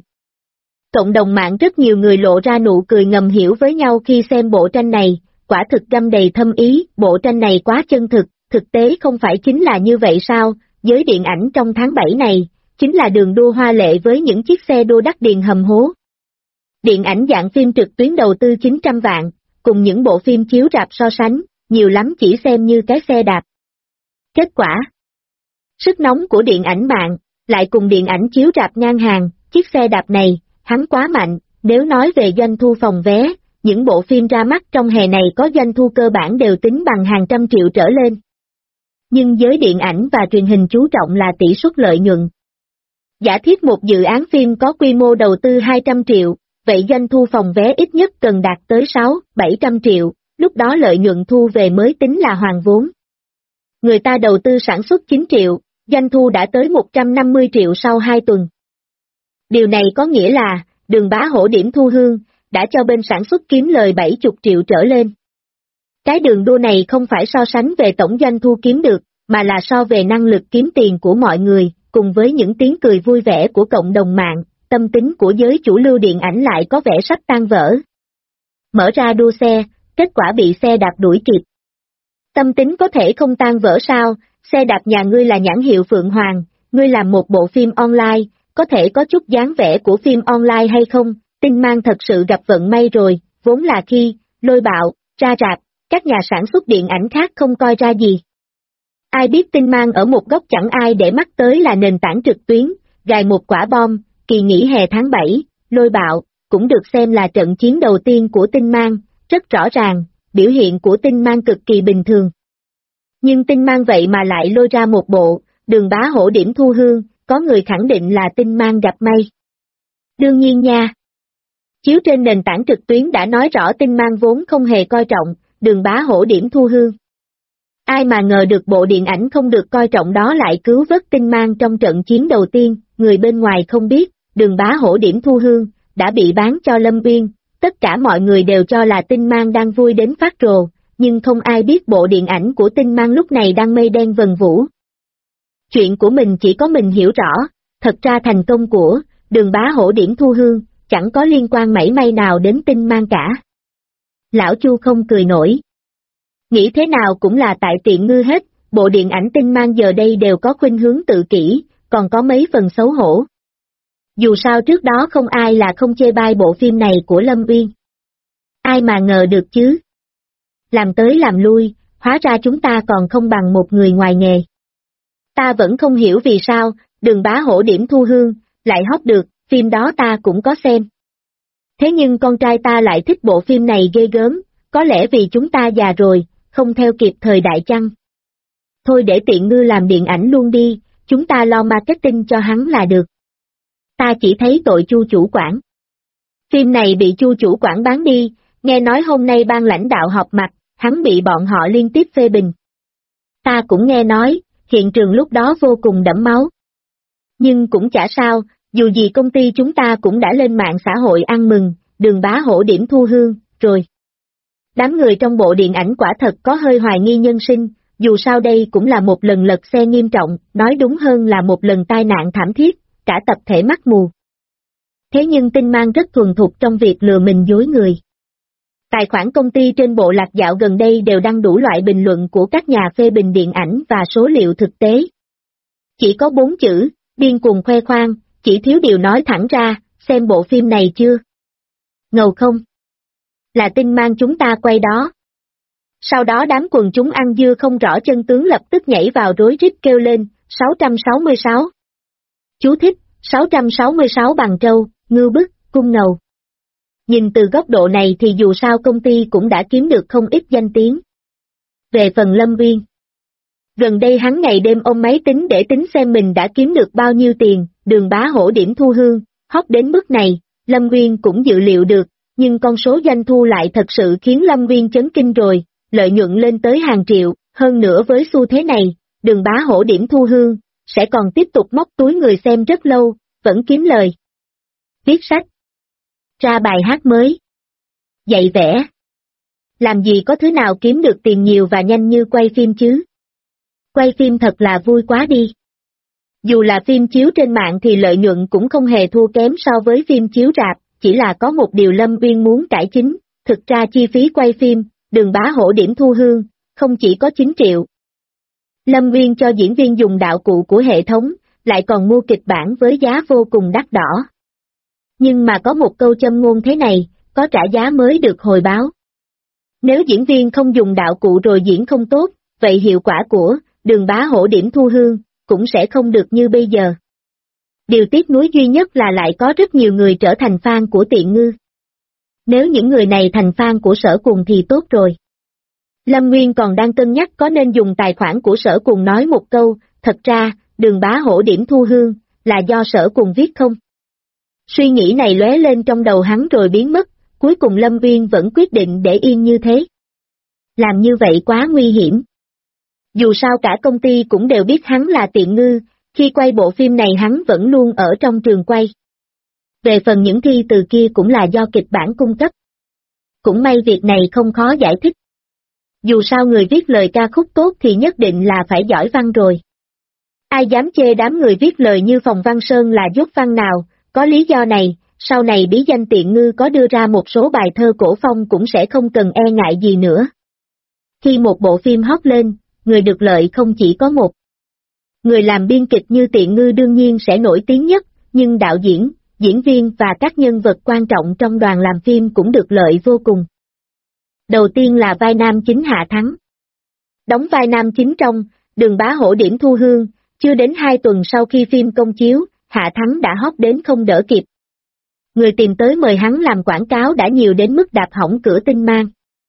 Cộng đồng mạng rất nhiều người lộ ra nụ cười ngầm hiểu với nhau khi xem bộ tranh này, quả thực găm đầy thâm ý, bộ tranh này quá chân thực, thực tế không phải chính là như vậy sao, giới điện ảnh trong tháng 7 này, chính là đường đua hoa lệ với những chiếc xe đua đắt điền hầm hố. Điện ảnh dạng phim trực tuyến đầu tư 900 vạn, cùng những bộ phim chiếu rạp so sánh, nhiều lắm chỉ xem như cái xe đạp. Kết quả, sức nóng của điện ảnh mạng, lại cùng điện ảnh chiếu rạp ngang hàng, chiếc xe đạp này, hắn quá mạnh, nếu nói về doanh thu phòng vé, những bộ phim ra mắt trong hè này có doanh thu cơ bản đều tính bằng hàng trăm triệu trở lên. Nhưng giới điện ảnh và truyền hình chú trọng là tỷ suất lợi nhuận. Giả thiết một dự án phim có quy mô đầu tư 200 triệu, vậy doanh thu phòng vé ít nhất cần đạt tới 600-700 triệu, lúc đó lợi nhuận thu về mới tính là hoàn vốn. Người ta đầu tư sản xuất 9 triệu, doanh thu đã tới 150 triệu sau 2 tuần. Điều này có nghĩa là, Đường Bá Hổ điểm thu hương, đã cho bên sản xuất kiếm lời 70 triệu trở lên. Cái đường đua này không phải so sánh về tổng doanh thu kiếm được, mà là so về năng lực kiếm tiền của mọi người, cùng với những tiếng cười vui vẻ của cộng đồng mạng, tâm tính của giới chủ lưu điện ảnh lại có vẻ sắp tan vỡ. Mở ra đua xe, kết quả bị xe đạp đuổi kịp. Tâm tính có thể không tan vỡ sao, xe đạp nhà ngươi là nhãn hiệu Phượng Hoàng, ngươi làm một bộ phim online, có thể có chút dáng vẻ của phim online hay không, Tinh Mang thật sự gặp vận may rồi, vốn là khi, Lôi Bạo, ra rạp, các nhà sản xuất điện ảnh khác không coi ra gì. Ai biết Tinh Mang ở một góc chẳng ai để mắt tới là nền tảng trực tuyến, gài một quả bom, kỳ nghỉ hè tháng 7, Lôi Bạo, cũng được xem là trận chiến đầu tiên của Tinh Mang, rất rõ ràng, biểu hiện của Tinh Mang cực kỳ bình thường. Nhưng Tinh Mang vậy mà lại lôi ra một bộ, Đường Bá Hổ điểm thu hương, có người khẳng định là Tinh Mang gặp may. Đương nhiên nha. Chiếu trên nền tảng trực tuyến đã nói rõ Tinh Mang vốn không hề coi trọng, Đường Bá Hổ điểm thu hương. Ai mà ngờ được bộ điện ảnh không được coi trọng đó lại cứu vớt Tinh Mang trong trận chiến đầu tiên, người bên ngoài không biết, Đường Bá Hổ điểm thu hương, đã bị bán cho Lâm Uyên, tất cả mọi người đều cho là Tinh Mang đang vui đến phát rồ, nhưng không ai biết bộ điện ảnh của Tinh Mang lúc này đang mây đen vần vũ. Chuyện của mình chỉ có mình hiểu rõ, thật ra thành công của Đường Bá Hổ điểm thu hương, chẳng có liên quan mảy may nào đến Tinh Mang cả. Lão Chu không cười nổi. Nghĩ thế nào cũng là tại tiện ngư hết, bộ điện ảnh Tinh Mang giờ đây đều có khuynh hướng tự kỷ, còn có mấy phần xấu hổ. Dù sao trước đó không ai là không chê bai bộ phim này của Lâm Uyên. Ai mà ngờ được chứ. Làm tới làm lui, hóa ra chúng ta còn không bằng một người ngoài nghề. Ta vẫn không hiểu vì sao, Đường Bá Hổ điểm thu hương, lại hot được, phim đó ta cũng có xem. Thế nhưng con trai ta lại thích bộ phim này ghê gớm, có lẽ vì chúng ta già rồi, không theo kịp thời đại chăng. Thôi để tiện ngư làm điện ảnh luôn đi, chúng ta lo marketing cho hắn là được. Ta chỉ thấy tội Chu chủ quản. Phim này bị Chu chủ quản bán đi, nghe nói hôm nay ban lãnh đạo họp mặt, hắn bị bọn họ liên tiếp phê bình. Ta cũng nghe nói, hiện trường lúc đó vô cùng đẫm máu. Nhưng cũng chả sao, dù gì công ty chúng ta cũng đã lên mạng xã hội ăn mừng, Đường Bá Hổ điểm thu hương, rồi. Đám người trong bộ điện ảnh quả thật có hơi hoài nghi nhân sinh, dù sao đây cũng là một lần lật xe nghiêm trọng, nói đúng hơn là một lần tai nạn thảm thiết, cả tập thể mắt mù. Thế nhưng Tinh Mang rất thuần thục trong việc lừa mình dối người. Tài khoản công ty trên bộ lạc dạo gần đây đều đăng đủ loại bình luận của các nhà phê bình điện ảnh và số liệu thực tế. Chỉ có 4 chữ, điên cuồng khoe khoang, chỉ thiếu điều nói thẳng ra, xem bộ phim này chưa? Ngầu không? Là Tinh Mang chúng ta quay đó. Sau đó đám quần chúng ăn dưa không rõ chân tướng lập tức nhảy vào rối rít kêu lên, 666. Chú thích, 666 bằng trâu, ngưu bức, cung ngầu. Nhìn từ góc độ này thì dù sao công ty cũng đã kiếm được không ít danh tiếng. Về phần Lâm Uyên, gần đây hắn ngày đêm ôm máy tính để tính xem mình đã kiếm được bao nhiêu tiền, Đường Bá Hổ điểm thu hương, hot đến mức này, Lâm Uyên cũng dự liệu được, nhưng con số doanh thu lại thật sự khiến Lâm Uyên chấn kinh rồi, lợi nhuận lên tới hàng triệu, hơn nữa với xu thế này, Đường Bá Hổ điểm thu hương, sẽ còn tiếp tục móc túi người xem rất lâu, vẫn kiếm lời. Viết sách, ra bài hát mới, dạy vẽ. Làm gì có thứ nào kiếm được tiền nhiều và nhanh như quay phim chứ? Quay phim thật là vui quá đi. Dù là phim chiếu trên mạng thì lợi nhuận cũng không hề thua kém so với phim chiếu rạp, chỉ là có một điều Lâm Uyên muốn cải chính, thực ra chi phí quay phim, Đường Bá Hổ điểm thu hương, không chỉ có 9 triệu. Lâm Uyên cho diễn viên dùng đạo cụ của hệ thống, lại còn mua kịch bản với giá vô cùng đắt đỏ. Nhưng mà có một câu châm ngôn thế này, có trả giá mới được hồi báo. Nếu diễn viên không dùng đạo cụ rồi diễn không tốt, vậy hiệu quả của Đường Bá Hổ điểm thu hương cũng sẽ không được như bây giờ. Điều tiếc nuối duy nhất là lại có rất nhiều người trở thành fan của Tiện Ngư. Nếu những người này thành fan của Sở Cuồng thì tốt rồi. Lâm Nguyên còn đang cân nhắc có nên dùng tài khoản của Sở Cuồng nói một câu, thật ra, Đường Bá Hổ điểm thu hương, là do Sở Cuồng viết không? Suy nghĩ này lóe lên trong đầu hắn rồi biến mất, cuối cùng Lâm Nguyên vẫn quyết định để yên như thế. Làm như vậy quá nguy hiểm. Dù sao cả công ty cũng đều biết hắn là Tiện Ngư, khi quay bộ phim này hắn vẫn luôn ở trong trường quay. Về phần những thi từ kia cũng là do kịch bản cung cấp. Cũng may việc này không khó giải thích. Dù sao người viết lời ca khúc tốt thì nhất định là phải giỏi văn rồi. Ai dám chê đám người viết lời như Phòng Văn Sơn là dốt văn nào, có lý do này, sau này bí danh Tiện Ngư có đưa ra một số bài thơ cổ phong cũng sẽ không cần e ngại gì nữa. Khi một bộ phim hot lên, người được lợi không chỉ có một. Người làm biên kịch như Tiện Ngư đương nhiên sẽ nổi tiếng nhất, nhưng đạo diễn, diễn viên và các nhân vật quan trọng trong đoàn làm phim cũng được lợi vô cùng. Đầu tiên là vai nam chính Hạ Thắng. Đóng vai nam chính trong Đường Bá Hổ điểm thu hương, chưa đến 2 tuần sau khi phim công chiếu, Hạ Thắng đã hot đến không đỡ kịp. Người tìm tới mời hắn làm quảng cáo đã nhiều đến mức đạp hỏng cửa Tinh Mang.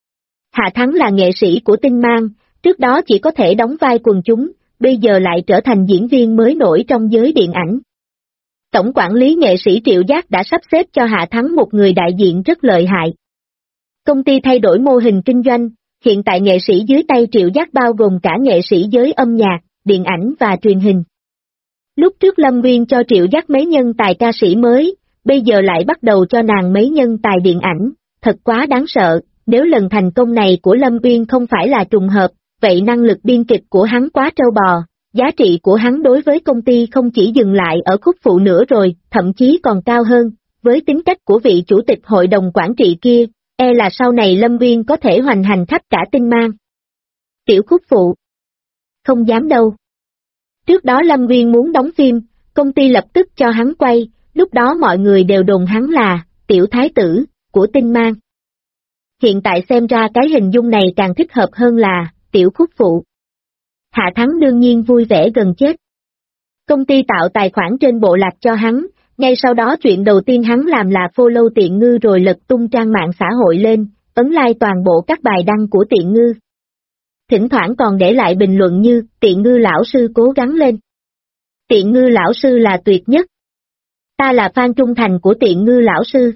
Hạ Thắng là nghệ sĩ của Tinh Mang, trước đó chỉ có thể đóng vai quần chúng, bây giờ lại trở thành diễn viên mới nổi trong giới điện ảnh. Tổng quản lý nghệ sĩ Triệu Giác đã sắp xếp cho Hạ Thắng một người đại diện rất lợi hại. Công ty thay đổi mô hình kinh doanh, hiện tại nghệ sĩ dưới tay Triệu Giác bao gồm cả nghệ sĩ giới âm nhạc, điện ảnh và truyền hình. Lúc trước Lâm Nguyên cho Triệu Giác mấy nhân tài ca sĩ mới, bây giờ lại bắt đầu cho nàng mấy nhân tài điện ảnh, thật quá đáng sợ, nếu lần thành công này của Lâm Nguyên không phải là trùng hợp, vậy năng lực biên kịch của hắn quá trâu bò, giá trị của hắn đối với công ty không chỉ dừng lại ở khúc phụ nữa rồi, thậm chí còn cao hơn, với tính cách của vị chủ tịch hội đồng quản trị kia, e là sau này Lâm Nguyên có thể hoành hành khắp cả Tinh Mang. Tiểu khúc phụ. Không dám đâu. Trước đó Lâm Nguyên muốn đóng phim, công ty lập tức cho hắn quay, lúc đó mọi người đều đồn hắn là tiểu thái tử của Tinh Mang. Hiện tại xem ra cái hình dung này càng thích hợp hơn là tiểu khúc phụ. Hạ Thắng đương nhiên vui vẻ gần chết. Công ty tạo tài khoản trên bộ lạc cho hắn, ngay sau đó chuyện đầu tiên hắn làm là follow Tiện Ngư rồi lật tung trang mạng xã hội lên, ấn like toàn bộ các bài đăng của Tiện Ngư. Thỉnh thoảng còn để lại bình luận như, Tiện Ngư lão sư cố gắng lên. Tiện Ngư lão sư là tuyệt nhất. Ta là fan trung thành của Tiện Ngư lão sư.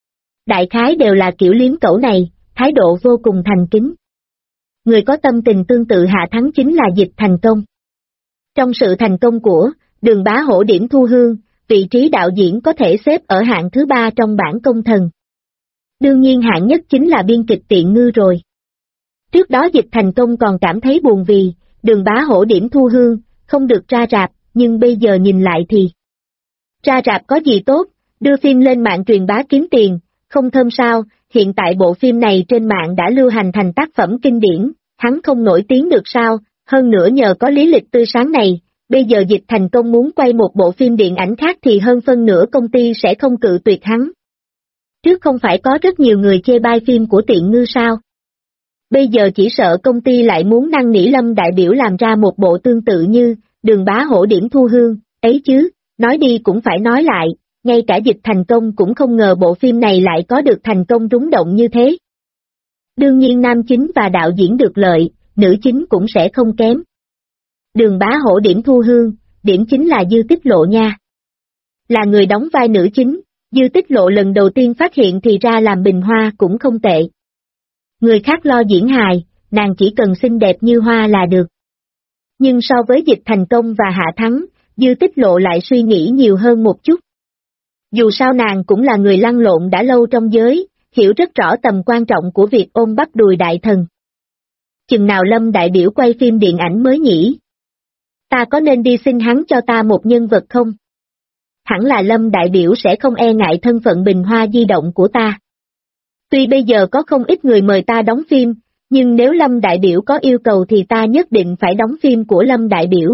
Đại khái đều là kiểu liếm cẩu này, thái độ vô cùng thành kính. Người có tâm tình tương tự Hạ Thắng chính là Dịch Thành Công. Trong sự thành công của Đường Bá Hổ điểm thu hương, vị trí đạo diễn có thể xếp ở hạng thứ 3 trong bảng công thần. Đương nhiên hạng nhất chính là biên kịch Tiện Ngư rồi. Trước đó Dịch Thành Công còn cảm thấy buồn vì, Đường Bá Hổ điểm thu hương, không được ra rạp, nhưng bây giờ nhìn lại thì ra rạp có gì tốt, đưa phim lên mạng truyền bá kiếm tiền, không thơm sao, hiện tại bộ phim này trên mạng đã lưu hành thành tác phẩm kinh điển, hắn không nổi tiếng được sao, hơn nữa nhờ có lý lịch tươi sáng này, bây giờ Dịch Thành Công muốn quay một bộ phim điện ảnh khác thì hơn phân nửa công ty sẽ không cự tuyệt hắn. Trước không phải có rất nhiều người chê bai phim của Tiện Ngư sao? Bây giờ chỉ sợ công ty lại muốn năn nỉ Lâm đại biểu làm ra một bộ tương tự như Đường Bá Hổ điểm thu hương, ấy chứ, nói đi cũng phải nói lại, ngay cả Dịch Thành Công cũng không ngờ bộ phim này lại có được thành công rúng động như thế. Đương nhiên nam chính và đạo diễn được lợi, nữ chính cũng sẽ không kém. Đường Bá Hổ điểm thu hương, điểm chính là Dư Tích Lộ nha. Là người đóng vai nữ chính, Dư Tích Lộ lần đầu tiên phát hiện thì ra làm Bình Hoa cũng không tệ. Người khác lo diễn hài, nàng chỉ cần xinh đẹp như hoa là được. Nhưng so với Dịch Thành Công và Hạ Thắng, Dư Tích Lộ lại suy nghĩ nhiều hơn một chút. Dù sao nàng cũng là người lăn lộn đã lâu trong giới, hiểu rất rõ tầm quan trọng của việc ôm bắp đùi đại thần. Chừng nào Lâm đại biểu quay phim điện ảnh mới nhỉ? Ta có nên đi xin hắn cho ta một nhân vật không? Hẳn là Lâm đại biểu sẽ không e ngại thân phận Bình Hoa di động của ta. Tuy bây giờ có không ít người mời ta đóng phim, nhưng nếu Lâm đại biểu có yêu cầu thì ta nhất định phải đóng phim của Lâm đại biểu.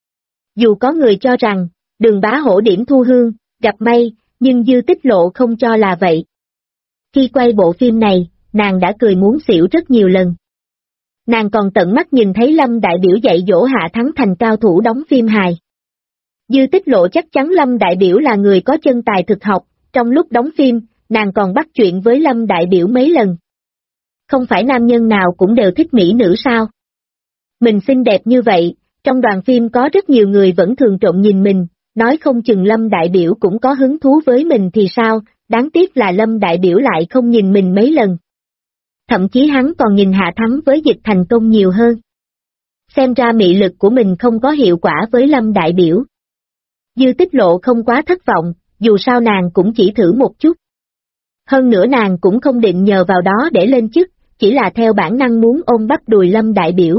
Dù có người cho rằng, Đường Bá Hổ điểm thu hương, gặp may, nhưng Dư Tích Lộ không cho là vậy. Khi quay bộ phim này, nàng đã cười muốn xỉu rất nhiều lần. Nàng còn tận mắt nhìn thấy Lâm đại biểu dạy dỗ Hạ Thắng thành cao thủ đóng phim hài. Dư Tích Lộ chắc chắn Lâm đại biểu là người có chân tài thực học, trong lúc đóng phim, nàng còn bắt chuyện với Lâm đại biểu mấy lần. Không phải nam nhân nào cũng đều thích mỹ nữ sao? Mình xinh đẹp như vậy, trong đoàn phim có rất nhiều người vẫn thường trộm nhìn mình, nói không chừng Lâm đại biểu cũng có hứng thú với mình thì sao, đáng tiếc là Lâm đại biểu lại không nhìn mình mấy lần. Thậm chí hắn còn nhìn Hạ Thắng với Dịch Thành Công nhiều hơn. Xem ra mị lực của mình không có hiệu quả với Lâm đại biểu. Dư Tích Lộ không quá thất vọng, dù sao nàng cũng chỉ thử một chút. Hơn nữa nàng cũng không định nhờ vào đó để lên chức, chỉ là theo bản năng muốn ôm bắp đùi Lâm đại biểu.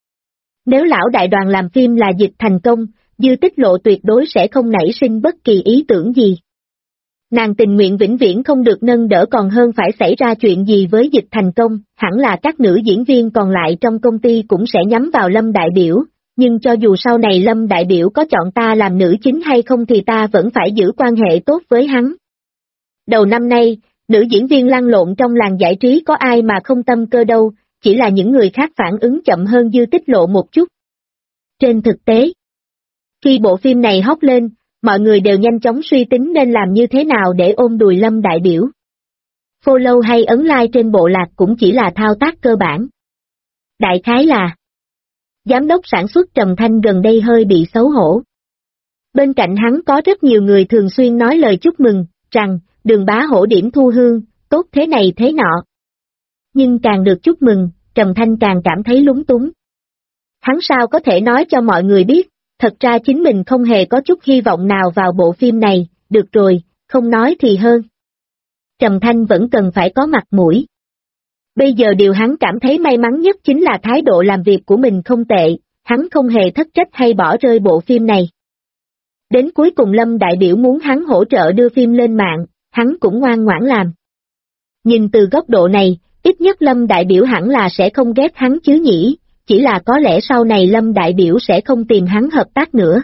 Nếu lão đại đoàn làm phim là Dịch Thành Công, Dư Tích Lộ tuyệt đối sẽ không nảy sinh bất kỳ ý tưởng gì. Nàng tình nguyện vĩnh viễn không được nâng đỡ còn hơn phải xảy ra chuyện gì với Dịch Thành Công, hẳn là các nữ diễn viên còn lại trong công ty cũng sẽ nhắm vào Lâm đại biểu, nhưng cho dù sau này Lâm đại biểu có chọn ta làm nữ chính hay không thì ta vẫn phải giữ quan hệ tốt với hắn. Đầu năm nay, nữ diễn viên lăn lộn trong làng giải trí có ai mà không tâm cơ đâu, chỉ là những người khác phản ứng chậm hơn Dư Tích Lộ một chút. Trên thực tế, khi bộ phim này hot lên, mọi người đều nhanh chóng suy tính nên làm như thế nào để ôm đùi Lâm đại biểu. Follow hay ấn like trên bộ lạc cũng chỉ là thao tác cơ bản. Đại khái là giám đốc sản xuất Trầm Thanh gần đây hơi bị xấu hổ. Bên cạnh hắn có rất nhiều người thường xuyên nói lời chúc mừng, rằng, Đường Bá Hổ điểm thu hương, tốt thế này thế nọ. Nhưng càng được chúc mừng, Trầm Thanh càng cảm thấy lúng túng. Hắn sao có thể nói cho mọi người biết, thật ra chính mình không hề có chút hy vọng nào vào bộ phim này, được rồi, không nói thì hơn. Trầm Thanh vẫn cần phải có mặt mũi. Bây giờ điều hắn cảm thấy may mắn nhất chính là thái độ làm việc của mình không tệ, hắn không hề thất trách hay bỏ rơi bộ phim này. Đến cuối cùng Lâm đại biểu muốn hắn hỗ trợ đưa phim lên mạng, hắn cũng ngoan ngoãn làm. Nhìn từ góc độ này, ít nhất Lâm đại biểu hẳn là sẽ không ghét hắn chứ nhỉ, chỉ là có lẽ sau này Lâm đại biểu sẽ không tìm hắn hợp tác nữa.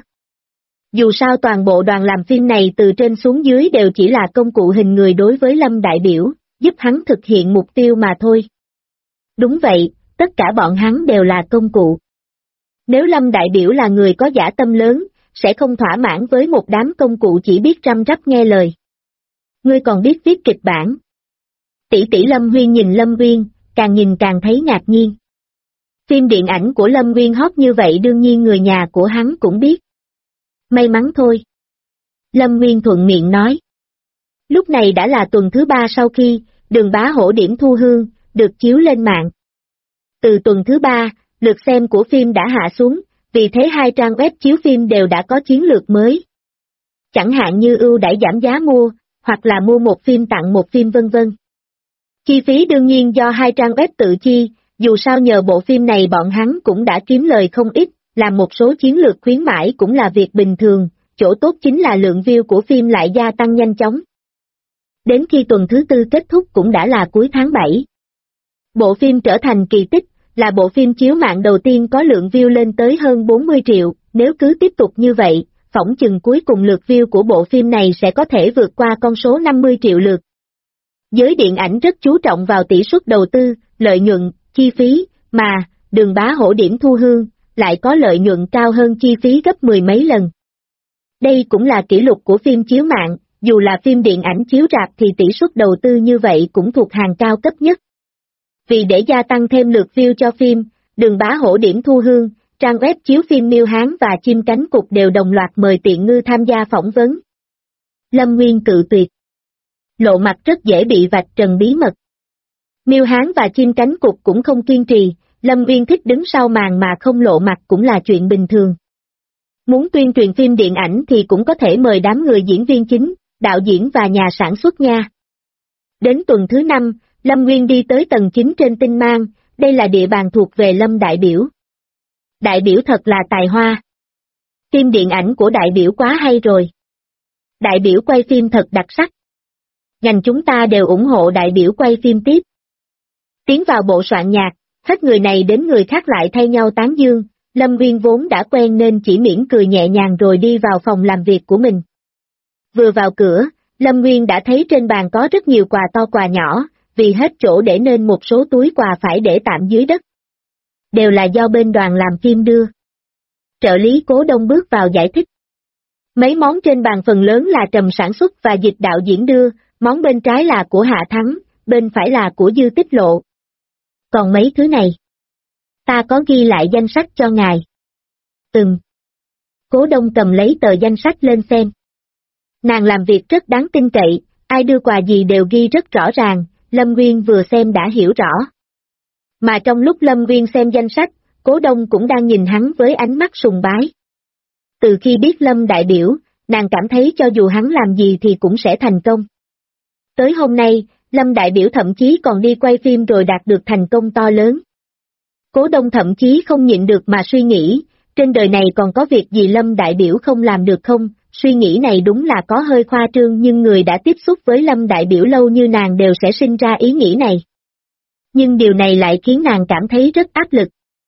Dù sao toàn bộ đoàn làm phim này từ trên xuống dưới đều chỉ là công cụ hình người đối với Lâm đại biểu, giúp hắn thực hiện mục tiêu mà thôi. Đúng vậy, tất cả bọn hắn đều là công cụ. Nếu Lâm đại biểu là người có dã tâm lớn, sẽ không thỏa mãn với một đám công cụ chỉ biết răm rắp nghe lời. Ngươi còn biết viết kịch bản. Tỷ tỷ Lâm Huyên nhìn Lâm Uyên, càng nhìn càng thấy ngạc nhiên. Phim điện ảnh của Lâm Uyên hot như vậy đương nhiên người nhà của hắn cũng biết. May mắn thôi. Lâm Uyên thuận miệng nói. Lúc này đã là tuần thứ 3 sau khi Đường Bá Hổ điểm thu hương, được chiếu lên mạng. Từ tuần thứ 3, lượt xem của phim đã hạ xuống, vì thế hai trang web chiếu phim đều đã có chiến lược mới. Chẳng hạn như ưu đãi giảm giá mua, hoặc là mua một phim tặng một phim vân vân. Chi phí đương nhiên do hai trang web tự chi, dù sao nhờ bộ phim này bọn hắn cũng đã kiếm lời không ít, làm một số chiến lược khuyến mãi cũng là việc bình thường, chỗ tốt chính là lượng view của phim lại gia tăng nhanh chóng. Đến khi tuần thứ 4 kết thúc cũng đã là cuối tháng 7. Bộ phim trở thành kỳ tích, là bộ phim chiếu mạng đầu tiên có lượng view lên tới hơn 40 triệu, nếu cứ tiếp tục như vậy, phỏng chừng cuối cùng lượt view của bộ phim này sẽ có thể vượt qua con số 50 triệu lượt. Giới điện ảnh rất chú trọng vào tỷ suất đầu tư, lợi nhuận, chi phí, mà, Đường Bá Hổ điểm thu hương, lại có lợi nhuận cao hơn chi phí gấp 10 mấy lần. Đây cũng là kỷ lục của phim chiếu mạng, dù là phim điện ảnh chiếu rạp thì tỷ suất đầu tư như vậy cũng thuộc hàng cao cấp nhất. Vì để gia tăng thêm lượt view cho phim, Đường Bá Hổ điểm thu hương, trang web chiếu phim Miêu Hán và Chim Cánh Cụt đều đồng loạt mời Tiện Ngư tham gia phỏng vấn. Lâm Nguyên cự tuyệt. Lộ mặt rất dễ bị vạch trần bí mật. Miêu Hán và Chim Cánh Cụt cũng không kiên trì, Lâm Nguyên thích đứng sau màn mà không lộ mặt cũng là chuyện bình thường. Muốn tuyên truyền phim điện ảnh thì cũng có thể mời đám người diễn viên chính, đạo diễn và nhà sản xuất nha. Đến tuần thứ 5, Lâm Nguyên đi tới tầng 9 trên Tinh Mang, đây là địa bàn thuộc về Lâm đại biểu. Đại biểu thật là tài hoa. Phim điện ảnh của đại biểu quá hay rồi. Đại biểu quay phim thật đặc sắc. Ngành chúng ta đều ủng hộ đại biểu quay phim tiếp. Tiến vào bộ soạn nhạc, hết người này đến người khác lại thay nhau tán dương, Lâm Nguyên vốn đã quen nên chỉ mỉm cười nhẹ nhàng rồi đi vào phòng làm việc của mình. Vừa vào cửa, Lâm Nguyên đã thấy trên bàn có rất nhiều quà to quà nhỏ, vì hết chỗ để nên một số túi quà phải để tạm dưới đất. Đều là do bên đoàn làm phim đưa. Trợ lý Cố Đông bước vào giải thích. Mấy món trên bàn phần lớn là Trầm sản xuất và Dịch đạo diễn đưa, món bên trái là của Hạ Thắng, bên phải là của Dư Tích Lộ. Còn mấy thứ này? Ta có ghi lại danh sách cho ngài. Cố Đông cầm lấy tờ danh sách lên xem. Nàng làm việc rất đáng tin cậy, ai đưa quà gì đều ghi rất rõ ràng, Lâm Nguyên vừa xem đã hiểu rõ. Mà trong lúc Lâm Nguyên xem danh sách, Cố Đông cũng đang nhìn hắn với ánh mắt sùng bái. Từ khi biết Lâm đại biểu, nàng cảm thấy cho dù hắn làm gì thì cũng sẽ thành công. Tới hôm nay, Lâm đại biểu thậm chí còn đi quay phim rồi đạt được thành công to lớn. Cố Đông thậm chí không nhịn được mà suy nghĩ, trên đời này còn có việc gì Lâm đại biểu không làm được không? Suy nghĩ này đúng là có hơi khoa trương nhưng người đã tiếp xúc với Lâm đại biểu lâu như nàng đều sẽ sinh ra ý nghĩ này. Nhưng điều này lại khiến nàng cảm thấy rất áp lực.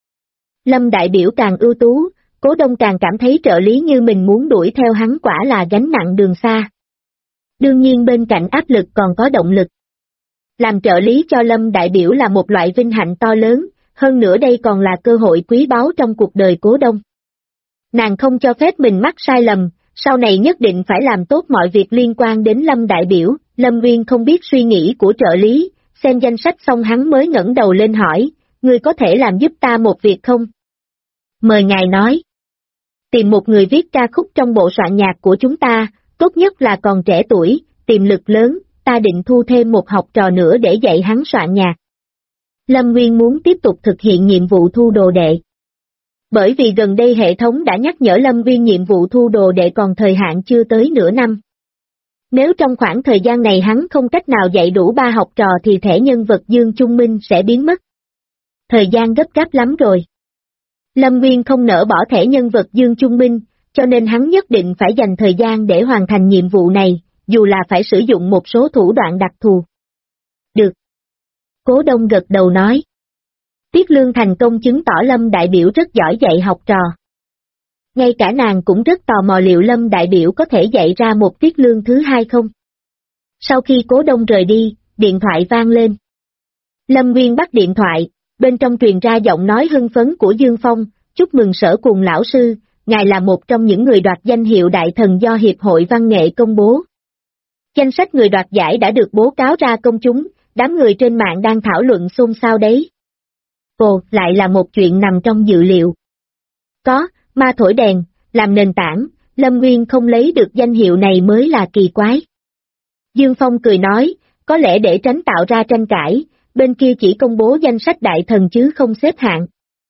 Lâm đại biểu càng ưu tú, Cố Đông càng cảm thấy trợ lý như mình muốn đuổi theo hắn quả là gánh nặng đường xa. Đương nhiên bên cạnh áp lực còn có động lực. Làm trợ lý cho Lâm đại biểu là một loại vinh hạnh to lớn, hơn nữa đây còn là cơ hội quý báu trong cuộc đời Cố Đông. Nàng không cho phép mình mắc sai lầm, sau này nhất định phải làm tốt mọi việc liên quan đến Lâm đại biểu. Lâm Nguyên không biết suy nghĩ của trợ lý, xem danh sách xong hắn mới ngẩng đầu lên hỏi, ngươi có thể làm giúp ta một việc không? Mời ngài nói. Tìm một người viết ca khúc trong bộ soạn nhạc của chúng ta, tốt nhất là còn trẻ tuổi, tiềm lực lớn, ta định thu thêm một học trò nữa để dạy hắn soạn nhạc. Lâm Nguyên muốn tiếp tục thực hiện nhiệm vụ thu đồ đệ. Bởi vì gần đây hệ thống đã nhắc nhở Lâm Nguyên nhiệm vụ thu đồ đệ còn thời hạn chưa tới nửa năm. Nếu trong khoảng thời gian này hắn không cách nào dạy đủ 3 học trò thì thẻ nhân vật Dương Trung Minh sẽ biến mất. Thời gian gấp gáp lắm rồi. Lâm Nguyên không nỡ bỏ thẻ nhân vật Dương Trung Minh, cho nên hắn nhất định phải dành thời gian để hoàn thành nhiệm vụ này, dù là phải sử dụng một số thủ đoạn đặc thù. Được. Cố Đông gật đầu nói. Tiết Lương thành công chứng tỏ Lâm đại biểu rất giỏi dạy học trò. Ngay cả nàng cũng rất tò mò liệu Lâm đại biểu có thể dạy ra một Tiết Lương thứ hai không. Sau khi Cố Đông rời đi, điện thoại vang lên. Lâm Nguyên bắt điện thoại, bên trong truyền ra giọng nói hưng phấn của Dương Phong, chúc mừng Sở Cuồng lão sư, ngài là một trong những người đoạt danh hiệu đại thần do Hiệp hội Văn nghệ công bố. Danh sách người đoạt giải đã được báo cáo ra công chúng, đám người trên mạng đang thảo luận xôn xao đấy. Ồ, lại là một chuyện nằm trong dự liệu. Có, ma thổi đèn, làm nền tảng, Lâm Nguyên không lấy được danh hiệu này mới là kỳ quái. Dương Phong cười nói, có lẽ để tránh tạo ra tranh cãi, bên kia chỉ công bố danh sách đại thần chứ không xếp hạng.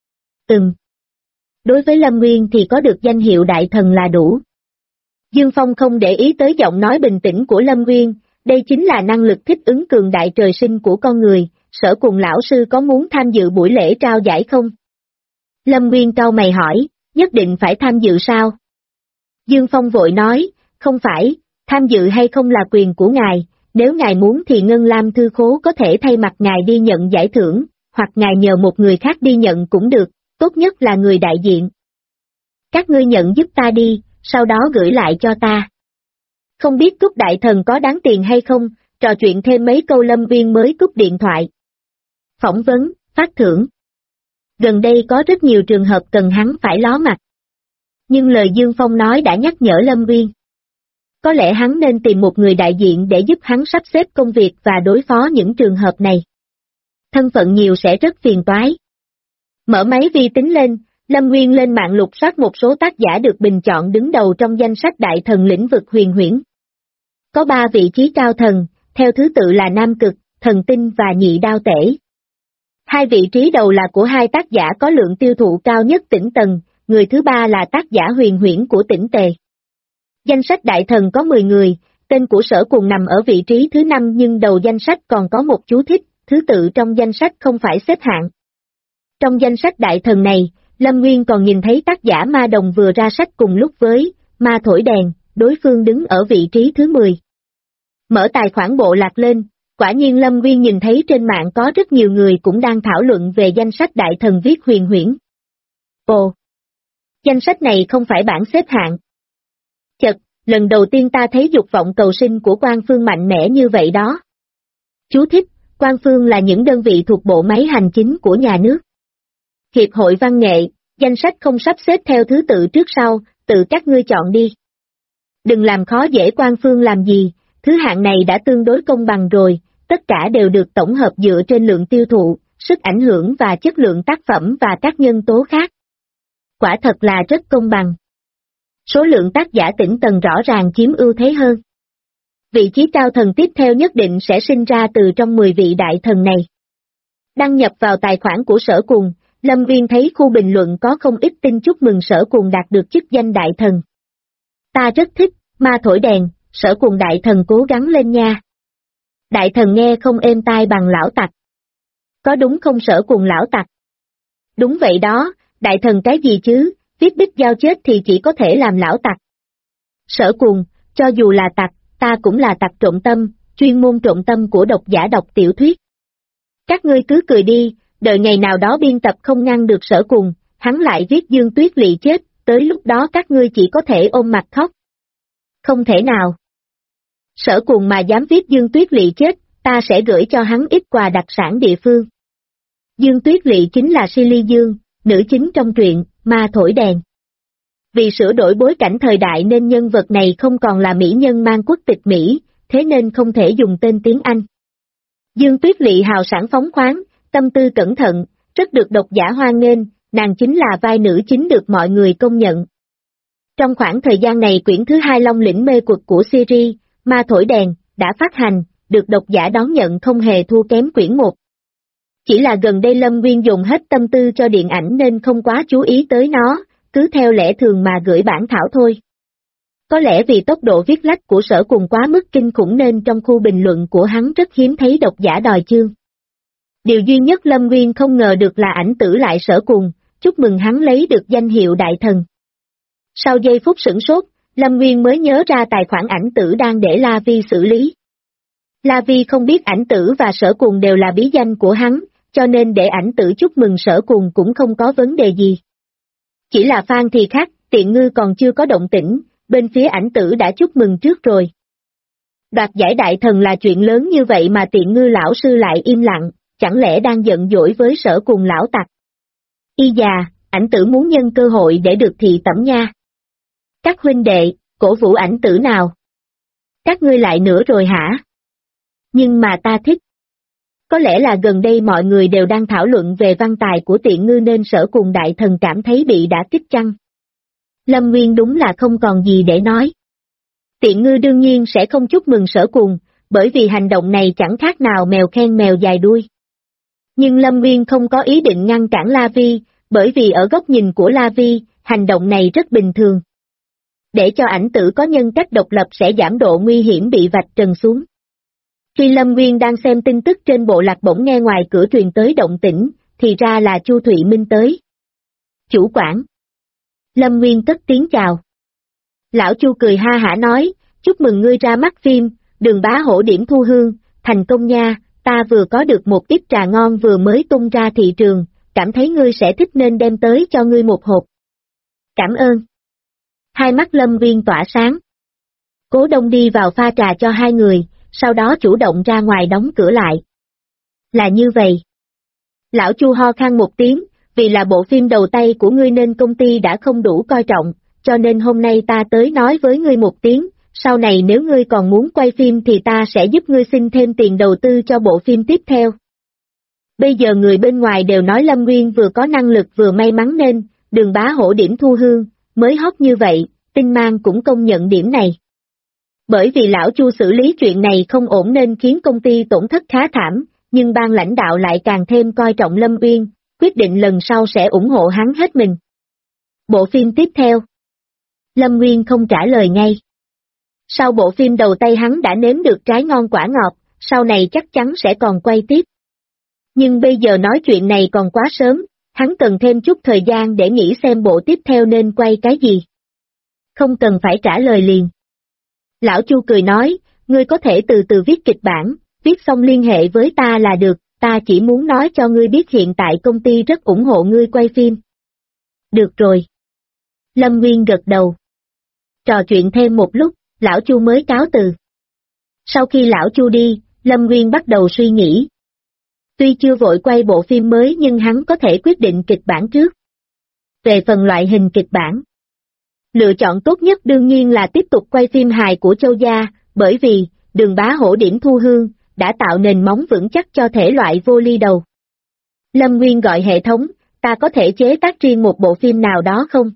Đối với Lâm Nguyên thì có được danh hiệu đại thần là đủ. Dương Phong không để ý tới giọng nói bình tĩnh của Lâm Nguyên, đây chính là năng lực thích ứng cường đại trời sinh của con người, Sở Cùng lão sư có muốn tham dự buổi lễ trao giải không? Lâm Nguyên cau mày hỏi, nhất định phải tham dự sao? Dương Phong vội nói, không phải, tham dự hay không là quyền của ngài, nếu ngài muốn thì Ngân Lam Thư Khố có thể thay mặt ngài đi nhận giải thưởng, hoặc ngài nhờ một người khác đi nhận cũng được, tốt nhất là người đại diện. Các ngươi nhận giúp ta đi, sau đó gửi lại cho ta. Không biết Cúc Đại Thần có đáng tiền hay không, trò chuyện thêm mấy câu Lâm Nguyên mới cúp điện thoại. Phỏng vấn, phát thưởng. Gần đây có rất nhiều trường hợp cần hắn phải ló mặt. Nhưng lời Dương Phong nói đã nhắc nhở Lâm Nguyên. Có lẽ hắn nên tìm một người đại diện để giúp hắn sắp xếp công việc và đối phó những trường hợp này. Thân phận nhiều sẽ rất phiền toái. Mở máy vi tính lên, Lâm Nguyên lên mạng lục soát một số tác giả được bình chọn đứng đầu trong danh sách đại thần lĩnh vực huyền huyễn. Có 3 vị trí cao thần, theo thứ tự là Nam Cực, Thần Tinh và Nhị Đao Tể. 2 vị trí đầu là của 2 tác giả có lượng tiêu thụ cao nhất tỉnh Tần, người thứ 3 là tác giả huyền huyễn của tỉnh Tề. Danh sách đại thần có 10 người, tên của Sở Cùng nằm ở vị trí thứ 5 nhưng đầu danh sách còn có một chú thích, thứ tự trong danh sách không phải xếp hạng. Trong danh sách đại thần này, Lâm Nguyên còn nhìn thấy tác giả Ma Đồng vừa ra sách cùng lúc với Ma Thổi Đèn, đối phương đứng ở vị trí thứ 10. Mở tài khoản bộ lạc lên, quả nhiên Lâm Nguyên nhìn thấy trên mạng có rất nhiều người cũng đang thảo luận về danh sách đại thần viết huyền huyễn. Ồ! Danh sách này không phải bảng xếp hạng. Chật, lần đầu tiên ta thấy dục vọng cầu sinh của Quan Phương mạnh mẽ như vậy đó. Chú thích, Quan Phương là những đơn vị thuộc bộ máy hành chính của nhà nước. Hiệp hội văn nghệ, danh sách không sắp xếp theo thứ tự trước sau, tự các ngươi chọn đi. Đừng làm khó dễ Quan Phương làm gì, thứ hạng này đã tương đối công bằng rồi, tất cả đều được tổng hợp dựa trên lượng tiêu thụ, sức ảnh hưởng và chất lượng tác phẩm và các nhân tố khác. Quả thật là rất công bằng. Số lượng tác giả tỉnh Tần rõ ràng chiếm ưu thế hơn. Vị trí cao thần tiếp theo nhất định sẽ sinh ra từ trong 10 vị đại thần này. Đăng nhập vào tài khoản của Sở Cùng, Lâm Nguyên thấy khu bình luận có không ít tin chúc mừng Sở Cùng đạt được chức danh đại thần. Ta rất thích, Ma Thổi Đèn, Sở Cùng đại thần cố gắng lên nha. Đại thần nghe không êm tai bằng lão tặc. Có đúng không Sở Cùng lão tặc? Đúng vậy đó, đại thần cái gì chứ, viết bích giao chết thì chỉ có thể làm lão tặc. Sở Cùng, cho dù là tặc, ta cũng là tặc trộm tâm, chuyên môn trộm tâm của độc giả đọc tiểu thuyết. Các ngươi cứ cười đi, đợi ngày nào đó biên tập không ngăn được Sở Cùng, hắn lại viết Dương Tuyết Lỵ chết, tới lúc đó các ngươi chỉ có thể ôm mặt khóc. Không thể nào. Sở Cùng mà dám viết Dương Tuyết Lỵ chết, ta sẽ gửi cho hắn ít quà đặc sản địa phương. Dương Tuyết Lỵ chính là Silly Dương, nữ chính trong truyện Ma Thổi Đèn. Vì sửa đổi bối cảnh thời đại nên nhân vật này không còn là mỹ nhân mang quốc tịch Mỹ, thế nên không thể dùng tên tiếng Anh. Dương Tuyết Lỵ hào sảng phóng khoáng, tâm tư cẩn thận, rất được độc giả hoan nghênh, nàng chính là vai nữ chính được mọi người công nhận. Trong khoảng thời gian này quyển thứ 2 Long Lĩnh Mê Quật của series Ma Thổi Đèn đã phát hành, được độc giả đón nhận không hề thua kém quyển 1. Chỉ là gần đây Lâm Nguyên dùng hết tâm tư cho điện ảnh nên không quá chú ý tới nó, cứ theo lẽ thường mà gửi bản thảo thôi. Có lẽ vì tốc độ viết lách của Sở Cùng quá mức kinh khủng nên trong khu bình luận của hắn rất hiếm thấy độc giả đòi chương. Điều duy nhất Lâm Nguyên không ngờ được là ảnh tử lại Sở Cùng, chúc mừng hắn lấy được danh hiệu đại thần. Sau giây phút sửng sốt, Lâm Nguyên mới nhớ ra tài khoản ảnh tử đang để La Vi xử lý. La Vi không biết ảnh tử và Sở Cùng đều là bí danh của hắn, cho nên để ảnh tử chúc mừng Sở Cùng cũng không có vấn đề gì. Chỉ là Phan thì khác, Tiện Ngư còn chưa có động tĩnh, bên phía ảnh tử đã chúc mừng trước rồi. Đoạt giải đại thần là chuyện lớn như vậy mà Tiện Ngư lão sư lại im lặng, chẳng lẽ đang giận dỗi với Sở Cùng lão tặc. Y già, ảnh tử muốn nhân cơ hội để được thị tẩm nha. Các huynh đệ, cổ vũ ảnh tử nào? Các ngươi lại nữa rồi hả? Nhưng mà ta thích. Có lẽ là gần đây mọi người đều đang thảo luận về văn tài của Tiện Ngư nên Sở Cùng đại thần cảm thấy bị đả kích chăng? Lâm Nguyên đúng là không còn gì để nói. Tiện Ngư đương nhiên sẽ không chúc mừng Sở Cùng, bởi vì hành động này chẳng khác nào mèo khen mèo dài đuôi. Nhưng Lâm Nguyên không có ý định ngăn cản La Vi, bởi vì ở góc nhìn của La Vi, hành động này rất bình thường. Để cho ảnh tử có nhân cách độc lập sẽ giảm độ nguy hiểm bị vạch trần xuống. Khi Lâm Nguyên đang xem tin tức trên bộ lạc bỗng nghe ngoài cửa truyền tới động tĩnh, thì ra là Chu Thụy Minh tới. Chủ quản. Lâm Nguyên cất tiếng chào. Lão Chu cười ha hả nói, chúc mừng ngươi ra mắt phim, Đường Bá Hổ điểm thu hương, thành công nha, ta vừa có được một ít trà ngon vừa mới tung ra thị trường, cảm thấy ngươi sẽ thích nên đem tới cho ngươi một hộp. Cảm ơn. Hai mắt Lâm Nguyên tỏa sáng. Cố Đông đi vào pha trà cho hai người, sau đó chủ động ra ngoài đóng cửa lại. Là như vậy. Lão Chu ho khan một tiếng, vì là bộ phim đầu tay của ngươi nên công ty đã không đủ coi trọng, cho nên hôm nay ta tới nói với ngươi một tiếng, sau này nếu ngươi còn muốn quay phim thì ta sẽ giúp ngươi xin thêm tiền đầu tư cho bộ phim tiếp theo. Bây giờ người bên ngoài đều nói Lâm Nguyên vừa có năng lực vừa may mắn nên, Đường Bá Hổ điểm thu hương, mới hot như vậy, Tinh Mang cũng công nhận điểm này. Bởi vì lão Chu xử lý chuyện này không ổn nên khiến công ty tổn thất khá thảm, nhưng ban lãnh đạo lại càng thêm coi trọng Lâm Nguyên, quyết định lần sau sẽ ủng hộ hắn hết mình. Bộ phim tiếp theo. Lâm Nguyên không trả lời ngay. Sau bộ phim đầu tay hắn đã nếm được trái ngon quả ngọt, sau này chắc chắn sẽ còn quay tiếp. Nhưng bây giờ nói chuyện này còn quá sớm, hắn cần thêm chút thời gian để nghĩ xem bộ tiếp theo nên quay cái gì. Không cần phải trả lời liền. Lão Chu cười nói, ngươi có thể từ từ viết kịch bản, viết xong liên hệ với ta là được, ta chỉ muốn nói cho ngươi biết hiện tại công ty rất ủng hộ ngươi quay phim. Được rồi. Lâm Nguyên gật đầu. Trò chuyện thêm một lúc, lão Chu mới cáo từ. Sau khi lão Chu đi, Lâm Nguyên bắt đầu suy nghĩ. Tuy chưa vội quay bộ phim mới nhưng hắn có thể quyết định kịch bản trước. Về phần loại hình kịch bản, lựa chọn tốt nhất đương nhiên là tiếp tục quay phim hài của Châu Gia, bởi vì, Đường Bá Hổ điểm thu hương, đã tạo nền móng vững chắc cho thể loại vô ly đầu. Lâm Nguyên gọi hệ thống, ta có thể chế tác riêng một bộ phim nào đó không?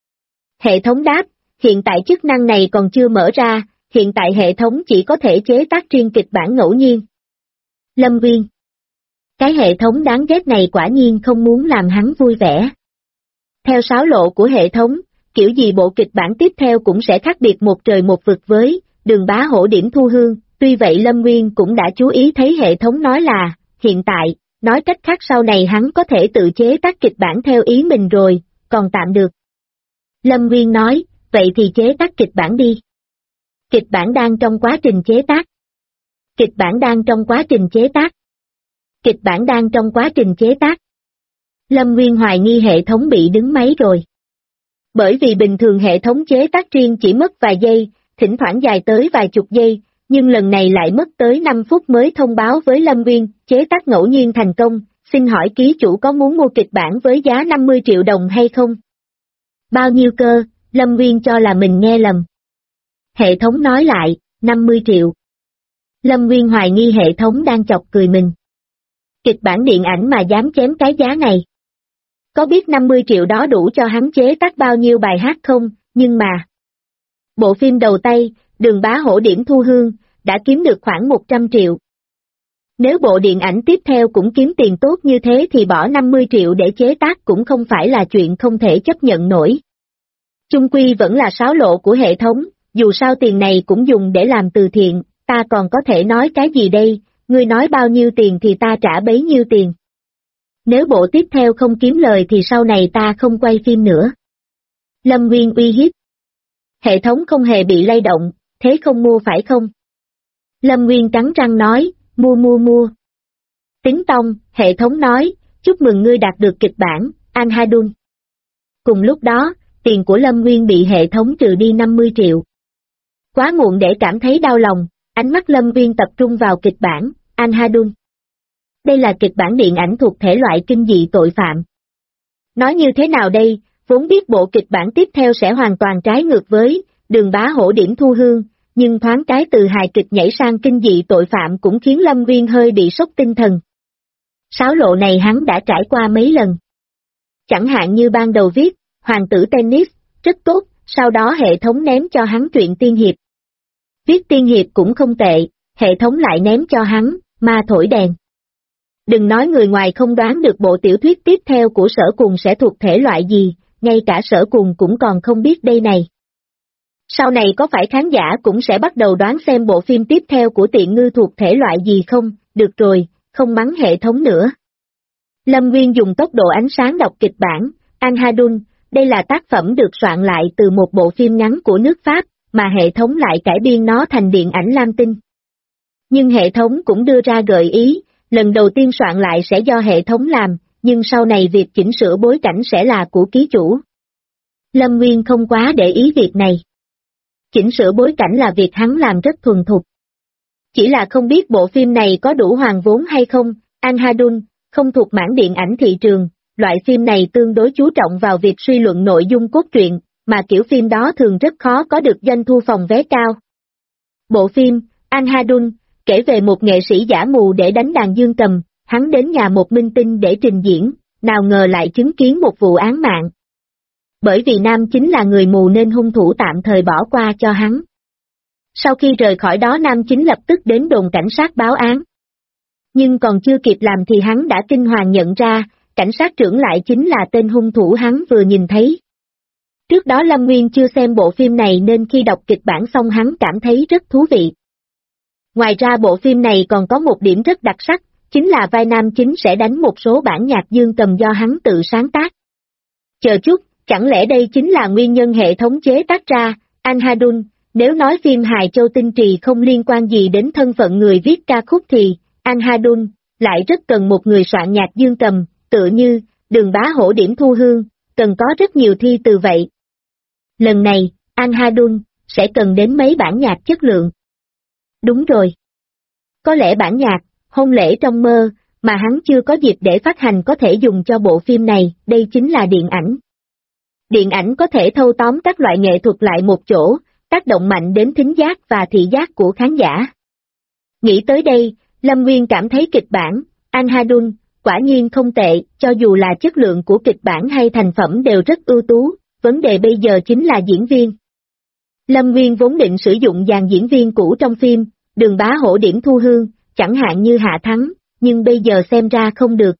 Hệ thống đáp, hiện tại chức năng này còn chưa mở ra, hiện tại hệ thống chỉ có thể chế tác riêng kịch bản ngẫu nhiên. Lâm Nguyên. Cái hệ thống đáng ghét này quả nhiên không muốn làm hắn vui vẻ. Theo sáo lộ của hệ thống, kiểu gì bộ kịch bản tiếp theo cũng sẽ khác biệt một trời một vực với Đường Bá Hổ điểm thu hương, tuy vậy Lâm Nguyên cũng đã chú ý thấy hệ thống nói là, hiện tại, nói cách khác sau này hắn có thể tự chế tác kịch bản theo ý mình rồi, còn tạm được. Lâm Nguyên nói, vậy thì chế tác kịch bản đi. Kịch bản đang trong quá trình chế tác. Kịch bản đang trong quá trình chế tác. Kịch bản đang trong quá trình chế tác. Lâm Nguyên hoài nghi hệ thống bị đứng máy rồi. Bởi vì bình thường hệ thống chế tác riêng chỉ mất vài giây, thỉnh thoảng dài tới vài chục giây, nhưng lần này lại mất tới 5 phút mới thông báo với Lâm Nguyên, chế tác ngẫu nhiên thành công, xin hỏi ký chủ có muốn mua kịch bản với giá 50 triệu đồng hay không? Bao nhiêu cơ? Lâm Nguyên cho là mình nghe lầm. Hệ thống nói lại, 50 triệu. Lâm Nguyên hoài nghi hệ thống đang chọc cười mình. Kịch bản điện ảnh mà dám chém cái giá này. Có biết 50 triệu đó đủ cho hắn chế tác bao nhiêu bài hát không, nhưng mà... Bộ phim đầu tay, Đường Bá Hổ điểm thu hương, đã kiếm được khoảng 100 triệu. Nếu bộ điện ảnh tiếp theo cũng kiếm tiền tốt như thế thì bỏ 50 triệu để chế tác cũng không phải là chuyện không thể chấp nhận nổi. Chung quy vẫn là sáo lộ của hệ thống, dù sao tiền này cũng dùng để làm từ thiện, ta còn có thể nói cái gì đây, ngươi nói bao nhiêu tiền thì ta trả bấy nhiêu tiền. Nếu bộ tiếp theo không kiếm lời thì sau này ta không quay phim nữa. Lâm Nguyên uy hiếp. Hệ thống không hề bị lay động, thế không mua phải không? Lâm Nguyên cắn răng nói, mua. Tính tông, hệ thống nói, chúc mừng ngươi đạt được kịch bản, An Hadun. Cùng lúc đó, tiền của Lâm Nguyên bị hệ thống trừ đi 50 triệu. Quá muộn để cảm thấy đau lòng, ánh mắt Lâm Nguyên tập trung vào kịch bản, An Hadun. Đây là kịch bản điện ảnh thuộc thể loại kinh dị tội phạm. Nói như thế nào đây, vốn biết bộ kịch bản tiếp theo sẽ hoàn toàn trái ngược với Đường Bá Hổ điểm thu hương, nhưng thoáng cái từ hài kịch nhảy sang kinh dị tội phạm cũng khiến Lâm Nguyên hơi bị sốc tinh thần. Sáo lộ này hắn đã trải qua mấy lần. Chẳng hạn như ban đầu viết, Hoàng tử tennis, rất tốt, sau đó hệ thống ném cho hắn truyện tiên hiệp. Viết tiên hiệp cũng không tệ, hệ thống lại ném cho hắn, ma thổi đèn. Đừng nói người ngoài không đoán được bộ tiểu thuyết tiếp theo của Sở Cùng sẽ thuộc thể loại gì, ngay cả Sở Cùng cũng còn không biết đây này. Sau này có phải khán giả cũng sẽ bắt đầu đoán xem bộ phim tiếp theo của Tiện Ngư thuộc thể loại gì không? Được rồi, không mắng hệ thống nữa. Lâm Nguyên dùng tốc độ ánh sáng đọc kịch bản, Anhadun, đây là tác phẩm được soạn lại từ một bộ phim ngắn của nước Pháp, mà hệ thống lại cải biên nó thành điện ảnh lam tinh. Nhưng hệ thống cũng đưa ra gợi ý, lần đầu tiên soạn lại sẽ do hệ thống làm, nhưng sau này việc chỉnh sửa bối cảnh sẽ là của ký chủ. Lâm Nguyên không quá để ý việc này. Chỉnh sửa bối cảnh là việc hắn làm rất thuần thục. Chỉ là không biết bộ phim này có đủ hoàn vốn hay không, Anhadun, không thuộc mảng điện ảnh thị trường, loại phim này tương đối chú trọng vào việc suy luận nội dung cốt truyện, mà kiểu phim đó thường rất khó có được doanh thu phòng vé cao. Bộ phim, Anhadun, kể về một nghệ sĩ giả mù để đánh đàn dương cầm, hắn đến nhà một minh tinh để trình diễn, nào ngờ lại chứng kiến một vụ án mạng. Bởi vì nam chính là người mù nên hung thủ tạm thời bỏ qua cho hắn. Sau khi rời khỏi đó nam chính lập tức đến đồn cảnh sát báo án. Nhưng còn chưa kịp làm thì hắn đã kinh hoàng nhận ra, cảnh sát trưởng lại chính là tên hung thủ hắn vừa nhìn thấy. Trước đó Lâm Nguyên chưa xem bộ phim này nên khi đọc kịch bản xong hắn cảm thấy rất thú vị. Ngoài ra bộ phim này còn có một điểm rất đặc sắc, chính là vai nam chính sẽ đánh một số bản nhạc dương cầm do hắn tự sáng tác. Chờ chút, chẳng lẽ đây chính là nguyên nhân hệ thống chế tác ra, Anhadun, nếu nói phim hài Châu Tinh Trì không liên quan gì đến thân phận người viết ca khúc thì, Anhadun, lại rất cần một người soạn nhạc dương cầm, tựa như, Đường Bá Hổ điểm thu hương, cần có rất nhiều thi từ vậy. Lần này, Anhadun, sẽ cần đến mấy bản nhạc chất lượng. Đúng rồi. Có lẽ bản nhạc, Hôn lễ trong mơ, mà hắn chưa có dịp để phát hành có thể dùng cho bộ phim này, đây chính là điện ảnh. Điện ảnh có thể thâu tóm các loại nghệ thuật lại một chỗ, tác động mạnh đến thính giác và thị giác của khán giả. Nghĩ tới đây, Lâm Nguyên cảm thấy kịch bản, Anhadun, quả nhiên không tệ, cho dù là chất lượng của kịch bản hay thành phẩm đều rất ưu tú, vấn đề bây giờ chính là diễn viên. Lâm Nguyên vốn định sử dụng dàn diễn viên cũ trong phim, Đường Bá Hổ điểm thu hương, chẳng hạn như Hạ Thắng, nhưng bây giờ xem ra không được.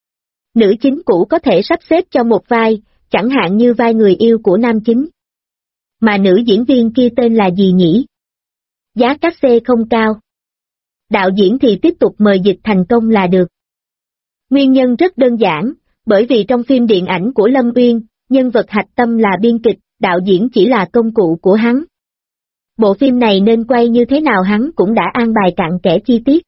Nữ chính cũ có thể sắp xếp cho một vai, chẳng hạn như vai người yêu của nam chính. Mà nữ diễn viên kia tên là gì nhỉ? Giá cát xê không cao. Đạo diễn thì tiếp tục mời dịch thành công là được. Nguyên nhân rất đơn giản, bởi vì trong phim điện ảnh của Lâm Uyên, nhân vật hạch tâm là biên kịch, đạo diễn chỉ là công cụ của hắn. Bộ phim này nên quay như thế nào hắn cũng đã an bài cặn kẽ chi tiết.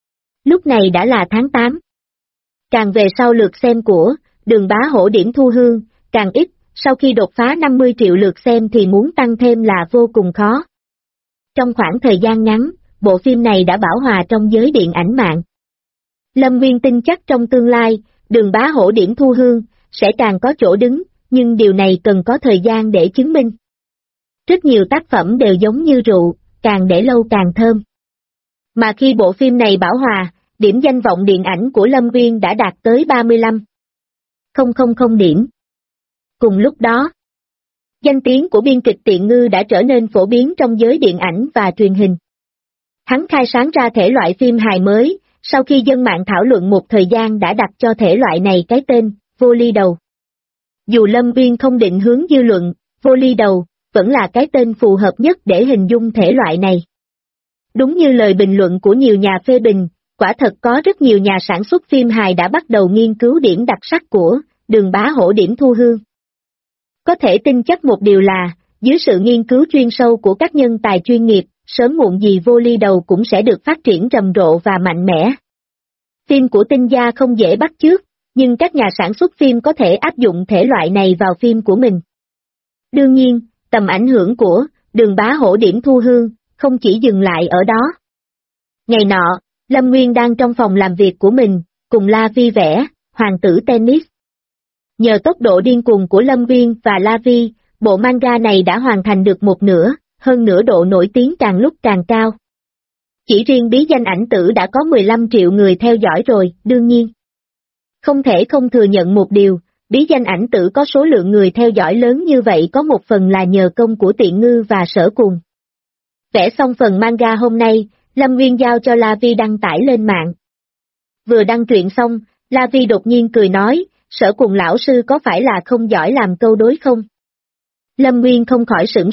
Lúc này đã là tháng 8. Càng về sau lượt xem của Đường Bá Hổ điểm thu hương, càng ít, sau khi đột phá 50 triệu lượt xem thì muốn tăng thêm là vô cùng khó. Trong khoảng thời gian ngắn, bộ phim này đã bão hòa trong giới điện ảnh mạng. Lâm Nguyên tin chắc trong tương lai, Đường Bá Hổ điểm thu hương, sẽ càng có chỗ đứng, nhưng điều này cần có thời gian để chứng minh. Rất nhiều tác phẩm đều giống như rượu, càng để lâu càng thơm. Mà khi bộ phim này bão hòa, điểm danh vọng điện ảnh của Lâm Nguyên đã đạt tới 35,000 điểm. Cùng lúc đó, danh tiếng của biên kịch Tiện Ngư đã trở nên phổ biến trong giới điện ảnh và truyền hình. Hắn khai sáng ra thể loại phim hài mới, sau khi dân mạng thảo luận một thời gian đã đặt cho thể loại này cái tên, Vô Ly Đầu. Dù Lâm Nguyên không định hướng dư luận, Vô Ly Đầu, vẫn là cái tên phù hợp nhất để hình dung thể loại này. Đúng như lời bình luận của nhiều nhà phê bình, quả thật có rất nhiều nhà sản xuất phim hài đã bắt đầu nghiên cứu điểm đặc sắc của Đường Bá Hổ điểm thu hương. Có thể tin chắc một điều là, dưới sự nghiên cứu chuyên sâu của các nhân tài chuyên nghiệp, sớm muộn gì Vô Ly Đầu cũng sẽ được phát triển rầm rộ và mạnh mẽ. Phim của Tinh Gia không dễ bắt chước, nhưng các nhà sản xuất phim có thể áp dụng thể loại này vào phim của mình. Đương nhiên, tầm ảnh hưởng của Đường Bá Hổ điểm thu hương, không chỉ dừng lại ở đó. Ngày nọ, Lâm Nguyên đang trong phòng làm việc của mình, cùng La Vi vẽ, Hoàng tử tennis. Nhờ tốc độ điên cuồng của Lâm Nguyên và La Vi, bộ manga này đã hoàn thành được một nửa, hơn nữa độ nổi tiếng càng lúc càng cao. Chỉ riêng bí danh ảnh tử đã có 15 triệu người theo dõi rồi, đương nhiên. Không thể không thừa nhận một điều, bí danh ảnh tử có số lượng người theo dõi lớn như vậy có một phần là nhờ công của Tiện Ngư và Sở Cùng. Vẽ xong phần manga hôm nay, Lâm Nguyên giao cho La Vi đăng tải lên mạng. Vừa đăng truyện xong, La Vi đột nhiên cười nói, Sở Cùng lão sư có phải là không giỏi làm câu đối không? Lâm Nguyên không khỏi sửng sốt,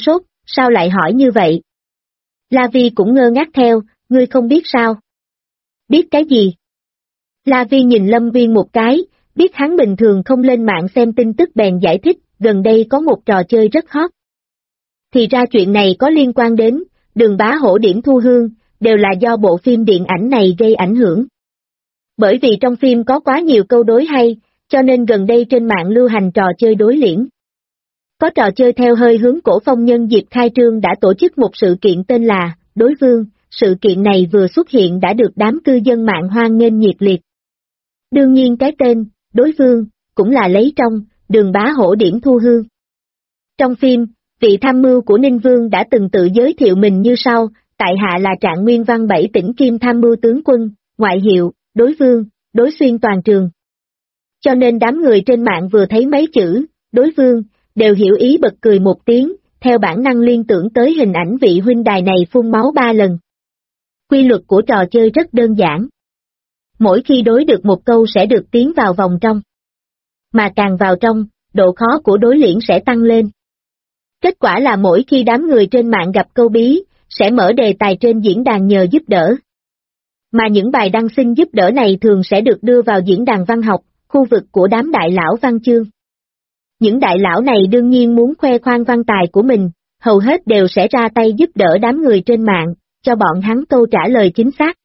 sao lại hỏi như vậy? La Vi cũng ngơ ngác theo, ngươi không biết sao? Biết cái gì? La Vi nhìn Lâm Nguyên một cái, biết hắn bình thường không lên mạng xem tin tức bèn giải thích, gần đây có một trò chơi rất hot. Thì ra chuyện này có liên quan đến Đường Bá Hổ điểm thu hương, đều là do bộ phim điện ảnh này gây ảnh hưởng. Bởi vì trong phim có quá nhiều câu đối hay, cho nên gần đây trên mạng lưu hành trò chơi đối liễn. Có trò chơi theo hơi hướng cổ phong nhân dịp khai trương đã tổ chức một sự kiện tên là Đối Vương, sự kiện này vừa xuất hiện đã được đám cư dân mạng hoan nghênh nhiệt liệt. Đương nhiên cái tên, Đối Vương, cũng là lấy trong Đường Bá Hổ điểm thu hương. Trong phim, vị tham mưu của Ninh Vương đã từng tự giới thiệu mình như sau, tại hạ là Trạng Nguyên Văn 7 tỉnh Kim tham mưu tướng quân, ngoại hiệu, Đối Vương, đối xuyên toàn trường. Cho nên đám người trên mạng vừa thấy mấy chữ, Đối Vương, đều hiểu ý bật cười một tiếng, theo bản năng liên tưởng tới hình ảnh vị huynh đài này phun máu 3 lần. Quy luật của trò chơi rất đơn giản. Mỗi khi đối được một câu sẽ được tiến vào vòng trong. Mà càng vào trong, độ khó của đối liễn sẽ tăng lên. Kết quả là mỗi khi đám người trên mạng gặp câu bí, sẽ mở đề tài trên diễn đàn nhờ giúp đỡ. Mà những bài đăng xin giúp đỡ này thường sẽ được đưa vào diễn đàn văn học, khu vực của đám đại lão văn chương. Những đại lão này đương nhiên muốn khoe khoang văn tài của mình, hầu hết đều sẽ ra tay giúp đỡ đám người trên mạng, cho bọn hắn câu trả lời chính xác.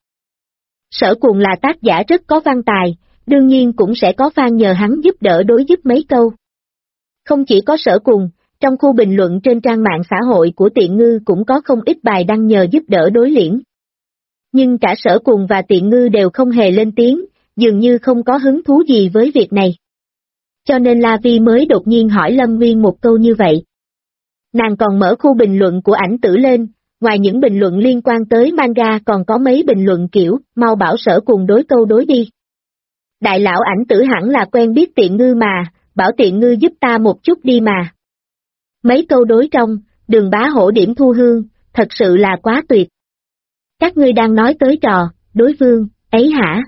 Sở Cuồng là tác giả rất có văn tài, đương nhiên cũng sẽ có fan nhờ hắn giúp đỡ đối giúp mấy câu. Không chỉ có Sở Cuồng, trong khu bình luận trên trang mạng xã hội của Tiện Ngư cũng có không ít bài đăng nhờ giúp đỡ đối liễn. Nhưng cả Sở Cuồng và Tiện Ngư đều không hề lên tiếng, dường như không có hứng thú gì với việc này. Cho nên La Vi mới đột nhiên hỏi Lâm Nguyên một câu như vậy. Nàng còn mở khu bình luận của ảnh tử lên, ngoài những bình luận liên quan tới manga còn có mấy bình luận kiểu, mau bảo Sở Cuồng đối câu đối đi. Đại lão ảnh tử hẳn là quen biết Tiện Ngư mà, bảo Tiện Ngư giúp ta một chút đi mà. Mấy câu đối trong, Đường Bá Hổ điểm thu hương, thật sự là quá tuyệt. Các ngươi đang nói tới trò, đối vương, ấy hả?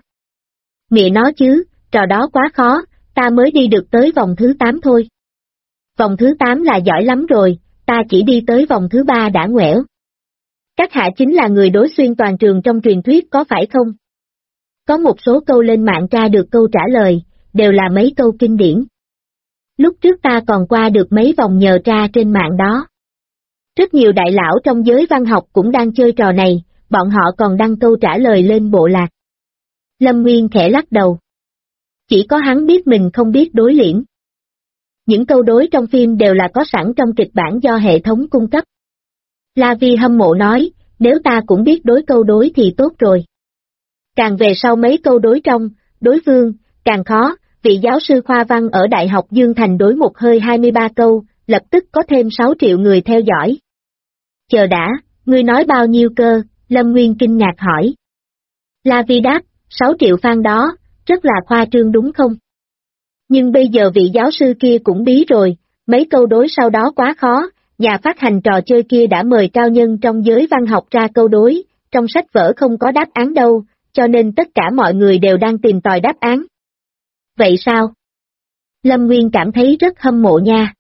Mẹ nói chứ, trò đó quá khó, ta mới đi được tới vòng thứ 8 thôi. Vòng thứ 8 là giỏi lắm rồi, ta chỉ đi tới vòng thứ 3 đã ngoẻo. Các hạ chính là người đối xuyên toàn trường trong truyền thuyết có phải không? Có một số câu lên mạng tra được câu trả lời, đều là mấy câu kinh điển. Lúc trước ta còn qua được mấy vòng nhờ tra trên mạng đó. Rất nhiều đại lão trong giới văn học cũng đang chơi trò này, bọn họ còn đăng câu trả lời lên bộ lạc. Lâm Nguyên khẽ lắc đầu. Chỉ có hắn biết mình không biết đối liễn. Những câu đối trong phim đều là có sẵn trong kịch bản do hệ thống cung cấp. La Vi hâm mộ nói, nếu ta cũng biết đối câu đối thì tốt rồi. Càng về sau mấy câu đối trong, đối vương, càng khó, vị giáo sư khoa văn ở Đại học Dương Thành đối một hơi 23 câu, lập tức có thêm 6 triệu người theo dõi. Chờ đã, ngươi nói bao nhiêu cơ, Lâm Nguyên kinh ngạc hỏi. La Vi đáp, 6 triệu fan đó, rất là khoa trương đúng không? Nhưng bây giờ vị giáo sư kia cũng bí rồi, mấy câu đối sau đó quá khó, nhà phát hành trò chơi kia đã mời cao nhân trong giới văn học ra câu đối, trong sách vở không có đáp án đâu, cho nên tất cả mọi người đều đang tìm tòi đáp án. Vậy sao? Lâm Nguyên cảm thấy rất hâm mộ nha.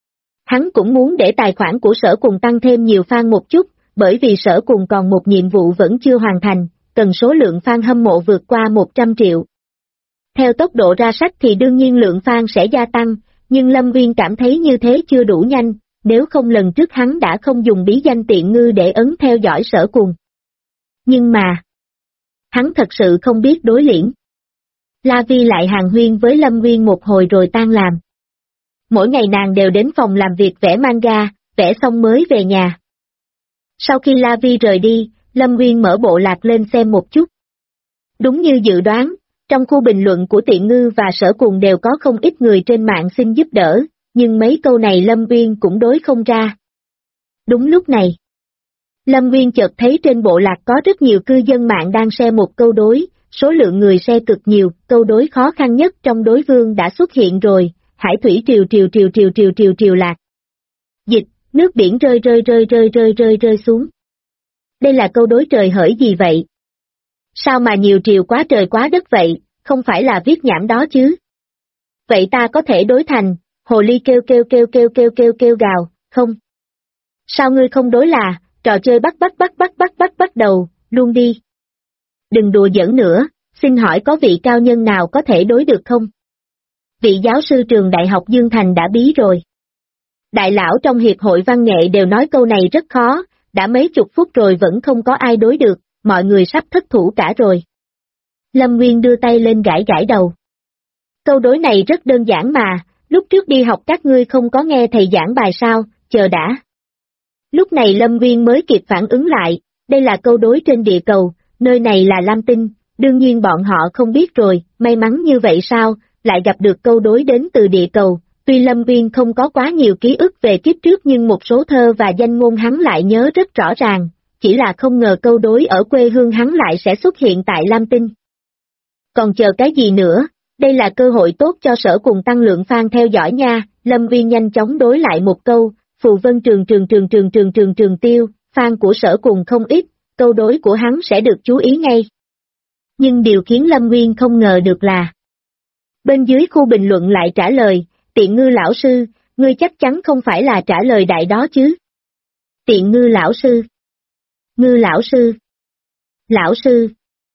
Hắn cũng muốn để tài khoản của Sở Cuồng tăng thêm nhiều fan một chút, bởi vì Sở Cuồng còn một nhiệm vụ vẫn chưa hoàn thành, cần số lượng fan hâm mộ vượt qua 100 triệu. Theo tốc độ ra sách thì đương nhiên lượng fan sẽ gia tăng, nhưng Lâm Nguyên cảm thấy như thế chưa đủ nhanh, nếu không lần trước hắn đã không dùng bí danh Tiện Ngư để ấn theo dõi Sở Cuồng. Nhưng mà, hắn thật sự không biết đối liễn. La Vi lại hàn huyên với Lâm Nguyên một hồi rồi tan làm. Mỗi ngày nàng đều đến phòng làm việc vẽ manga, vẽ xong mới về nhà. Sau khi La Vi rời đi, Lâm Nguyên mở bộ lạc lên xem một chút. Đúng như dự đoán, trong khu bình luận của Tiện Ngư và Sở Cuồng đều có không ít người trên mạng xin giúp đỡ, nhưng mấy câu này Lâm Nguyên cũng đối không ra. Đúng lúc này, Lâm Nguyên chợt thấy trên bộ lạc có rất nhiều cư dân mạng đang share một câu đối, số lượng người share cực nhiều, câu đối khó khăn nhất trong đối vương đã xuất hiện rồi, hải thủy triều lạc. Dịch, nước biển rơi xuống. Đây là câu đối trời hỡi gì vậy? Sao mà nhiều triều quá trời quá đất vậy, không phải là viết nhảm đó chứ? Vậy ta có thể đối thành, hồ ly kêu gào, không? Sao ngươi không đối là, trò chơi bắt đầu, luôn đi. Đừng đùa giỡn nữa, xin hỏi có vị cao nhân nào có thể đối được không? Vị giáo sư trường Đại học Dương Thành đã bí rồi. Đại lão trong hiệp hội văn nghệ đều nói câu này rất khó, đã mấy chục phút rồi vẫn không có ai đối được, mọi người sắp thất thủ cả rồi. Lâm Nguyên đưa tay lên gãi gãi đầu. Câu đối này rất đơn giản mà, lúc trước đi học các ngươi không có nghe thầy giảng bài sao, chờ đã. Lúc này Lâm Nguyên mới kịp phản ứng lại, đây là câu đối trên địa cầu, nơi này là Lam Tinh, đương nhiên bọn họ không biết rồi, may mắn như vậy sao, lại gặp được câu đối đến từ địa cầu. Tuy Lâm Nguyên không có quá nhiều ký ức về kiếp trước nhưng một số thơ và danh ngôn hắn lại nhớ rất rõ ràng, chỉ là không ngờ câu đối ở quê hương hắn lại sẽ xuất hiện tại Lam Tinh. Còn chờ cái gì nữa, đây là cơ hội tốt cho Sở Cùng tăng lượng fan theo dõi nha, Lâm Nguyên nhanh chóng đối lại một câu, Phù Vân trường tiêu, fan của Sở Cùng không ít, câu đối của hắn sẽ được chú ý ngay. Nhưng điều khiến Lâm Nguyên không ngờ được là, bên dưới khu bình luận lại trả lời, Tiện Ngư lão sư, ngươi chắc chắn không phải là trả lời đại đó chứ? Tiện Ngư lão sư. Ngư lão sư. Lão sư.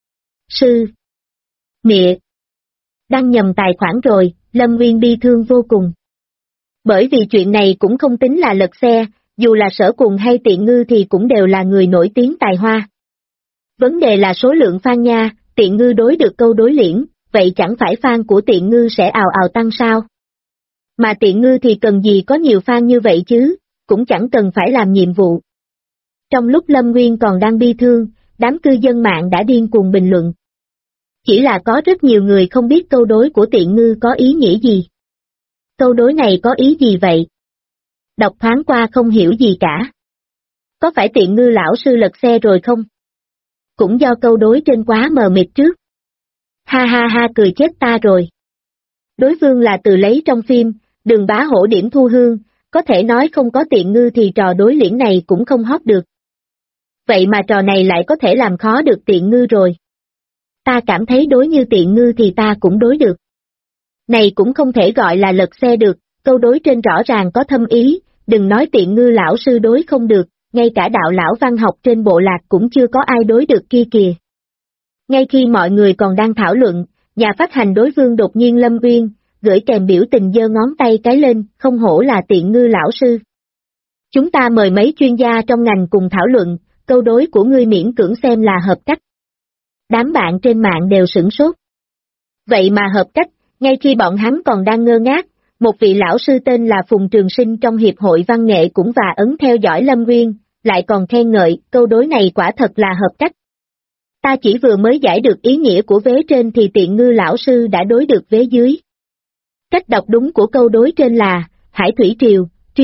Sư. Mịa. Đăng nhầm tài khoản rồi, Lâm Nguyên bi thương vô cùng. Bởi vì chuyện này cũng không tính là lật xe, dù là Sở Cùng hay Tiện Ngư thì cũng đều là người nổi tiếng tài hoa. Vấn đề là số lượng fan nha, Tiện Ngư đối được câu đối liễn, vậy chẳng phải fan của Tiện Ngư sẽ ào ào tăng sao? Mà Tiện Ngư thì cần gì có nhiều fan như vậy chứ, cũng chẳng cần phải làm nhiệm vụ. Trong lúc Lâm Nguyên còn đang bi thương, đám cư dân mạng đã điên cuồng bình luận. Chỉ là có rất nhiều người không biết câu đối của Tiện Ngư có ý nghĩa gì. Câu đối này có ý gì vậy? Đọc thoáng qua không hiểu gì cả. Có phải Tiện Ngư lão sư lật xe rồi không? Cũng do câu đối trên quá mờ mịt trước. Ha ha ha cười chết ta rồi. Đối phương là từ lấy trong phim, Đường Bá Hổ điểm thu hương, có thể nói không có Tiện Ngư thì trò đối liễn này cũng không hot được. Vậy mà trò này lại có thể làm khó được Tiện Ngư rồi. Ta cảm thấy đối như Tiện Ngư thì ta cũng đối được. Này cũng không thể gọi là lật xe được, câu đối trên rõ ràng có thâm ý, đừng nói Tiện Ngư lão sư đối không được, ngay cả đạo lão văn học trên bộ lạc cũng chưa có ai đối được kia kìa. Ngay khi mọi người còn đang thảo luận, nhà phát hành đối phương đột nhiên Lâm Nguyên, gửi kèm biểu tình giơ ngón tay cái lên, không hổ là Tiện Ngư lão sư. Chúng ta mời mấy chuyên gia trong ngành cùng thảo luận, câu đối của ngươi miễn cưỡng xem là hợp cách. Đám bạn trên mạng đều sửng sốt. Vậy mà hợp cách, ngay khi bọn hắn còn đang ngơ ngác, một vị lão sư tên là Phùng Trường Sinh trong Hiệp hội Văn nghệ cũng và ấn theo dõi Lâm Nguyên, lại còn khen ngợi, câu đối này quả thật là hợp cách. Ta chỉ vừa mới giải được ý nghĩa của vế trên thì Tiện Ngư lão sư đã đối được vế dưới. Cách đọc đúng của câu đối trên là, Hải Thủy Triều,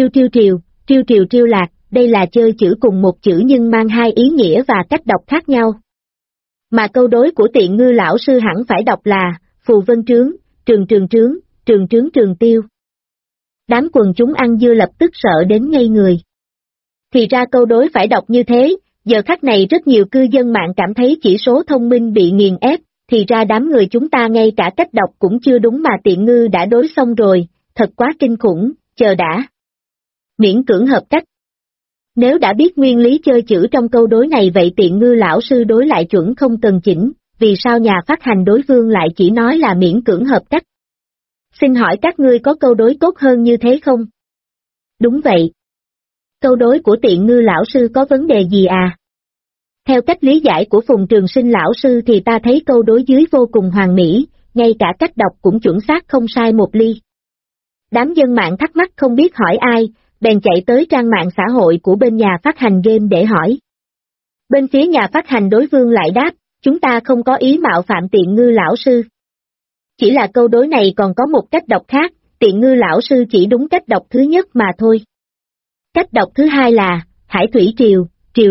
triêu lạc, đây là chơi chữ cùng một chữ nhưng mang hai ý nghĩa và cách đọc khác nhau. Mà câu đối của Tiện Ngư lão sư hẳn phải đọc là, Phù Vân trướng, trường tiêu. Đám quần chúng ăn dưa lập tức sợ đến ngây người. Thì ra câu đối phải đọc như thế, giờ khắc này rất nhiều cư dân mạng cảm thấy chỉ số thông minh bị nghiền ép, thì ra đám người chúng ta ngay cả cách đọc cũng chưa đúng mà Tiện Ngư đã đối xong rồi, thật quá kinh khủng, chờ đã. Miễn cưỡng hợp cách. Nếu đã biết nguyên lý chơi chữ trong câu đối này vậy Tiện Ngư lão sư đối lại chuẩn không cần chỉnh, vì sao nhà phát hành đối phương lại chỉ nói là miễn cưỡng hợp cách? Xin hỏi các ngươi có câu đối tốt hơn như thế không? Đúng vậy. Câu đối của Tiện Ngư lão sư có vấn đề gì à? Theo cách lý giải của Phùng Trường Sinh lão sư thì ta thấy câu đối dưới vô cùng hoàn mỹ, ngay cả cách đọc cũng chuẩn xác không sai một ly. Đám dân mạng thắc mắc không biết hỏi ai, bèn chạy tới trang mạng xã hội của bên nhà phát hành game để hỏi. Bên phía nhà phát hành đối phương lại đáp, chúng ta không có ý mạo phạm Tiện Ngư lão sư. Chỉ là câu đối này còn có một cách đọc khác, Tiện Ngư lão sư chỉ đúng cách đọc thứ nhất mà thôi. Cách đọc thứ hai là, Hải Thủy Triều,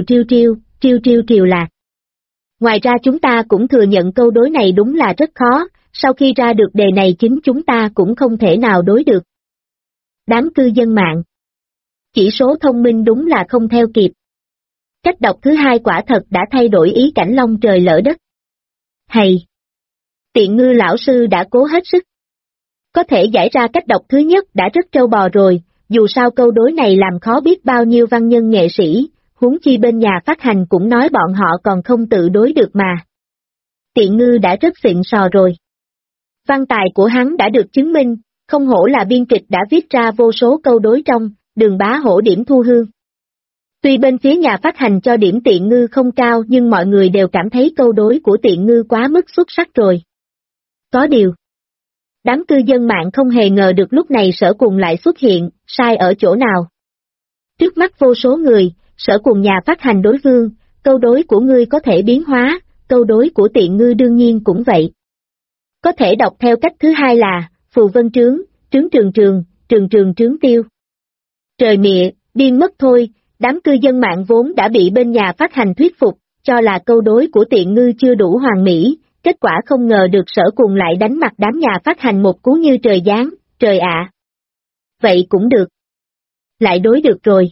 triêu lạc. Ngoài ra chúng ta cũng thừa nhận câu đối này đúng là rất khó, sau khi ra được đề này chính chúng ta cũng không thể nào đối được. Đám cư dân mạng. Chỉ số thông minh đúng là không theo kịp. Cách đọc thứ hai quả thật đã thay đổi ý cảnh long trời lỡ đất. Hay! Tiện Ngư lão sư đã cố hết sức. Có thể giải ra cách đọc thứ nhất đã rất trâu bò rồi, dù sao câu đối này làm khó biết bao nhiêu văn nhân nghệ sĩ, huống chi bên nhà phát hành cũng nói bọn họ còn không tự đối được mà. Tiện Ngư đã rất xịn sò rồi. Văn tài của hắn đã được chứng minh, không hổ là biên kịch đã viết ra vô số câu đối trong Đường Bá Hổ điểm thu hương. Tuy bên phía nhà phát hành cho điểm Tiện Ngư không cao nhưng mọi người đều cảm thấy câu đối của Tiện Ngư quá mức xuất sắc rồi. Có điều, đám cư dân mạng không hề ngờ được lúc này Sở Cùng lại xuất hiện, sai ở chỗ nào. Trước mắt vô số người, Sở Cùng nhà phát hành đối vương, câu đối của ngươi có thể biến hóa, câu đối của Tiện Ngư đương nhiên cũng vậy. Có thể đọc theo cách thứ hai là, phù vân trướng, trướng trường trường, trường trường trướng tiêu. Trời mịa, điên mất thôi, đám cư dân mạng vốn đã bị bên nhà phát hành thuyết phục, cho là câu đối của Tiện Ngư chưa đủ hoàn mỹ, kết quả không ngờ được Sở Cùng lại đánh mặt đám nhà phát hành một cú như trời giáng, trời ạ. Vậy cũng được. Lại đối được rồi.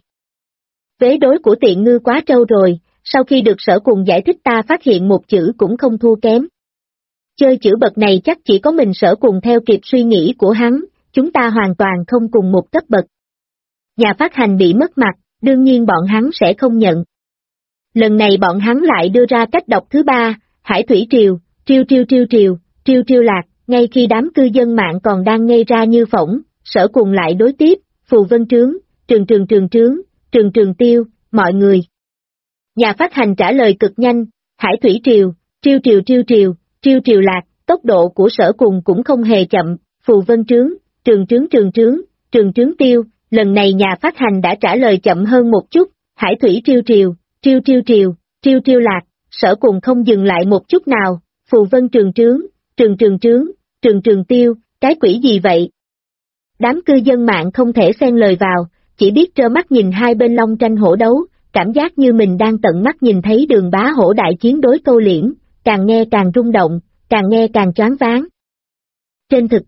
Vế đối của Tiện Ngư quá trâu rồi, sau khi được Sở Cùng giải thích ta phát hiện một chữ cũng không thua kém. Chơi chữ bậc này chắc chỉ có mình Sở Cùng theo kịp suy nghĩ của hắn, chúng ta hoàn toàn không cùng một cấp bậc. Nhà phát hành bị mất mặt, đương nhiên bọn hắn sẽ không nhận. Lần này bọn hắn lại đưa ra cách đọc thứ ba, Hải Thủy Triều, triêu triêu triêu triều, triêu triêu lạc, ngay khi đám cư dân mạng còn đang ngây ra như phỏng, Sở Cùng lại đối tiếp, phù vân trướng, trường trường trường trướng, trường trường tiêu, mọi người. Nhà phát hành trả lời cực nhanh, Hải Thủy Triều, triêu triều triêu triều, triêu triều lạc, tốc độ của Sở Cùng cũng không hề chậm, phù vân trướng, trường trướng trường trướng, trường trướng tiêu, lần này nhà phát hành đã trả lời chậm hơn một chút, Hải Thủy Triêu Triều, triêu triêu triều, triêu triêu lạc, Sở Cùng không dừng lại một chút nào, phù vân trường trướng, trường trường trướng, trường trường tiêu, cái quỷ gì vậy? Đám cư dân mạng không thể xen lời vào, chỉ biết trơ mắt nhìn hai bên long tranh hổ đấu, cảm giác như mình đang tận mắt nhìn thấy Đường Bá Hổ đại chiến đối câu liễn, càng nghe càng rung động, càng nghe càng choáng váng. Trên thực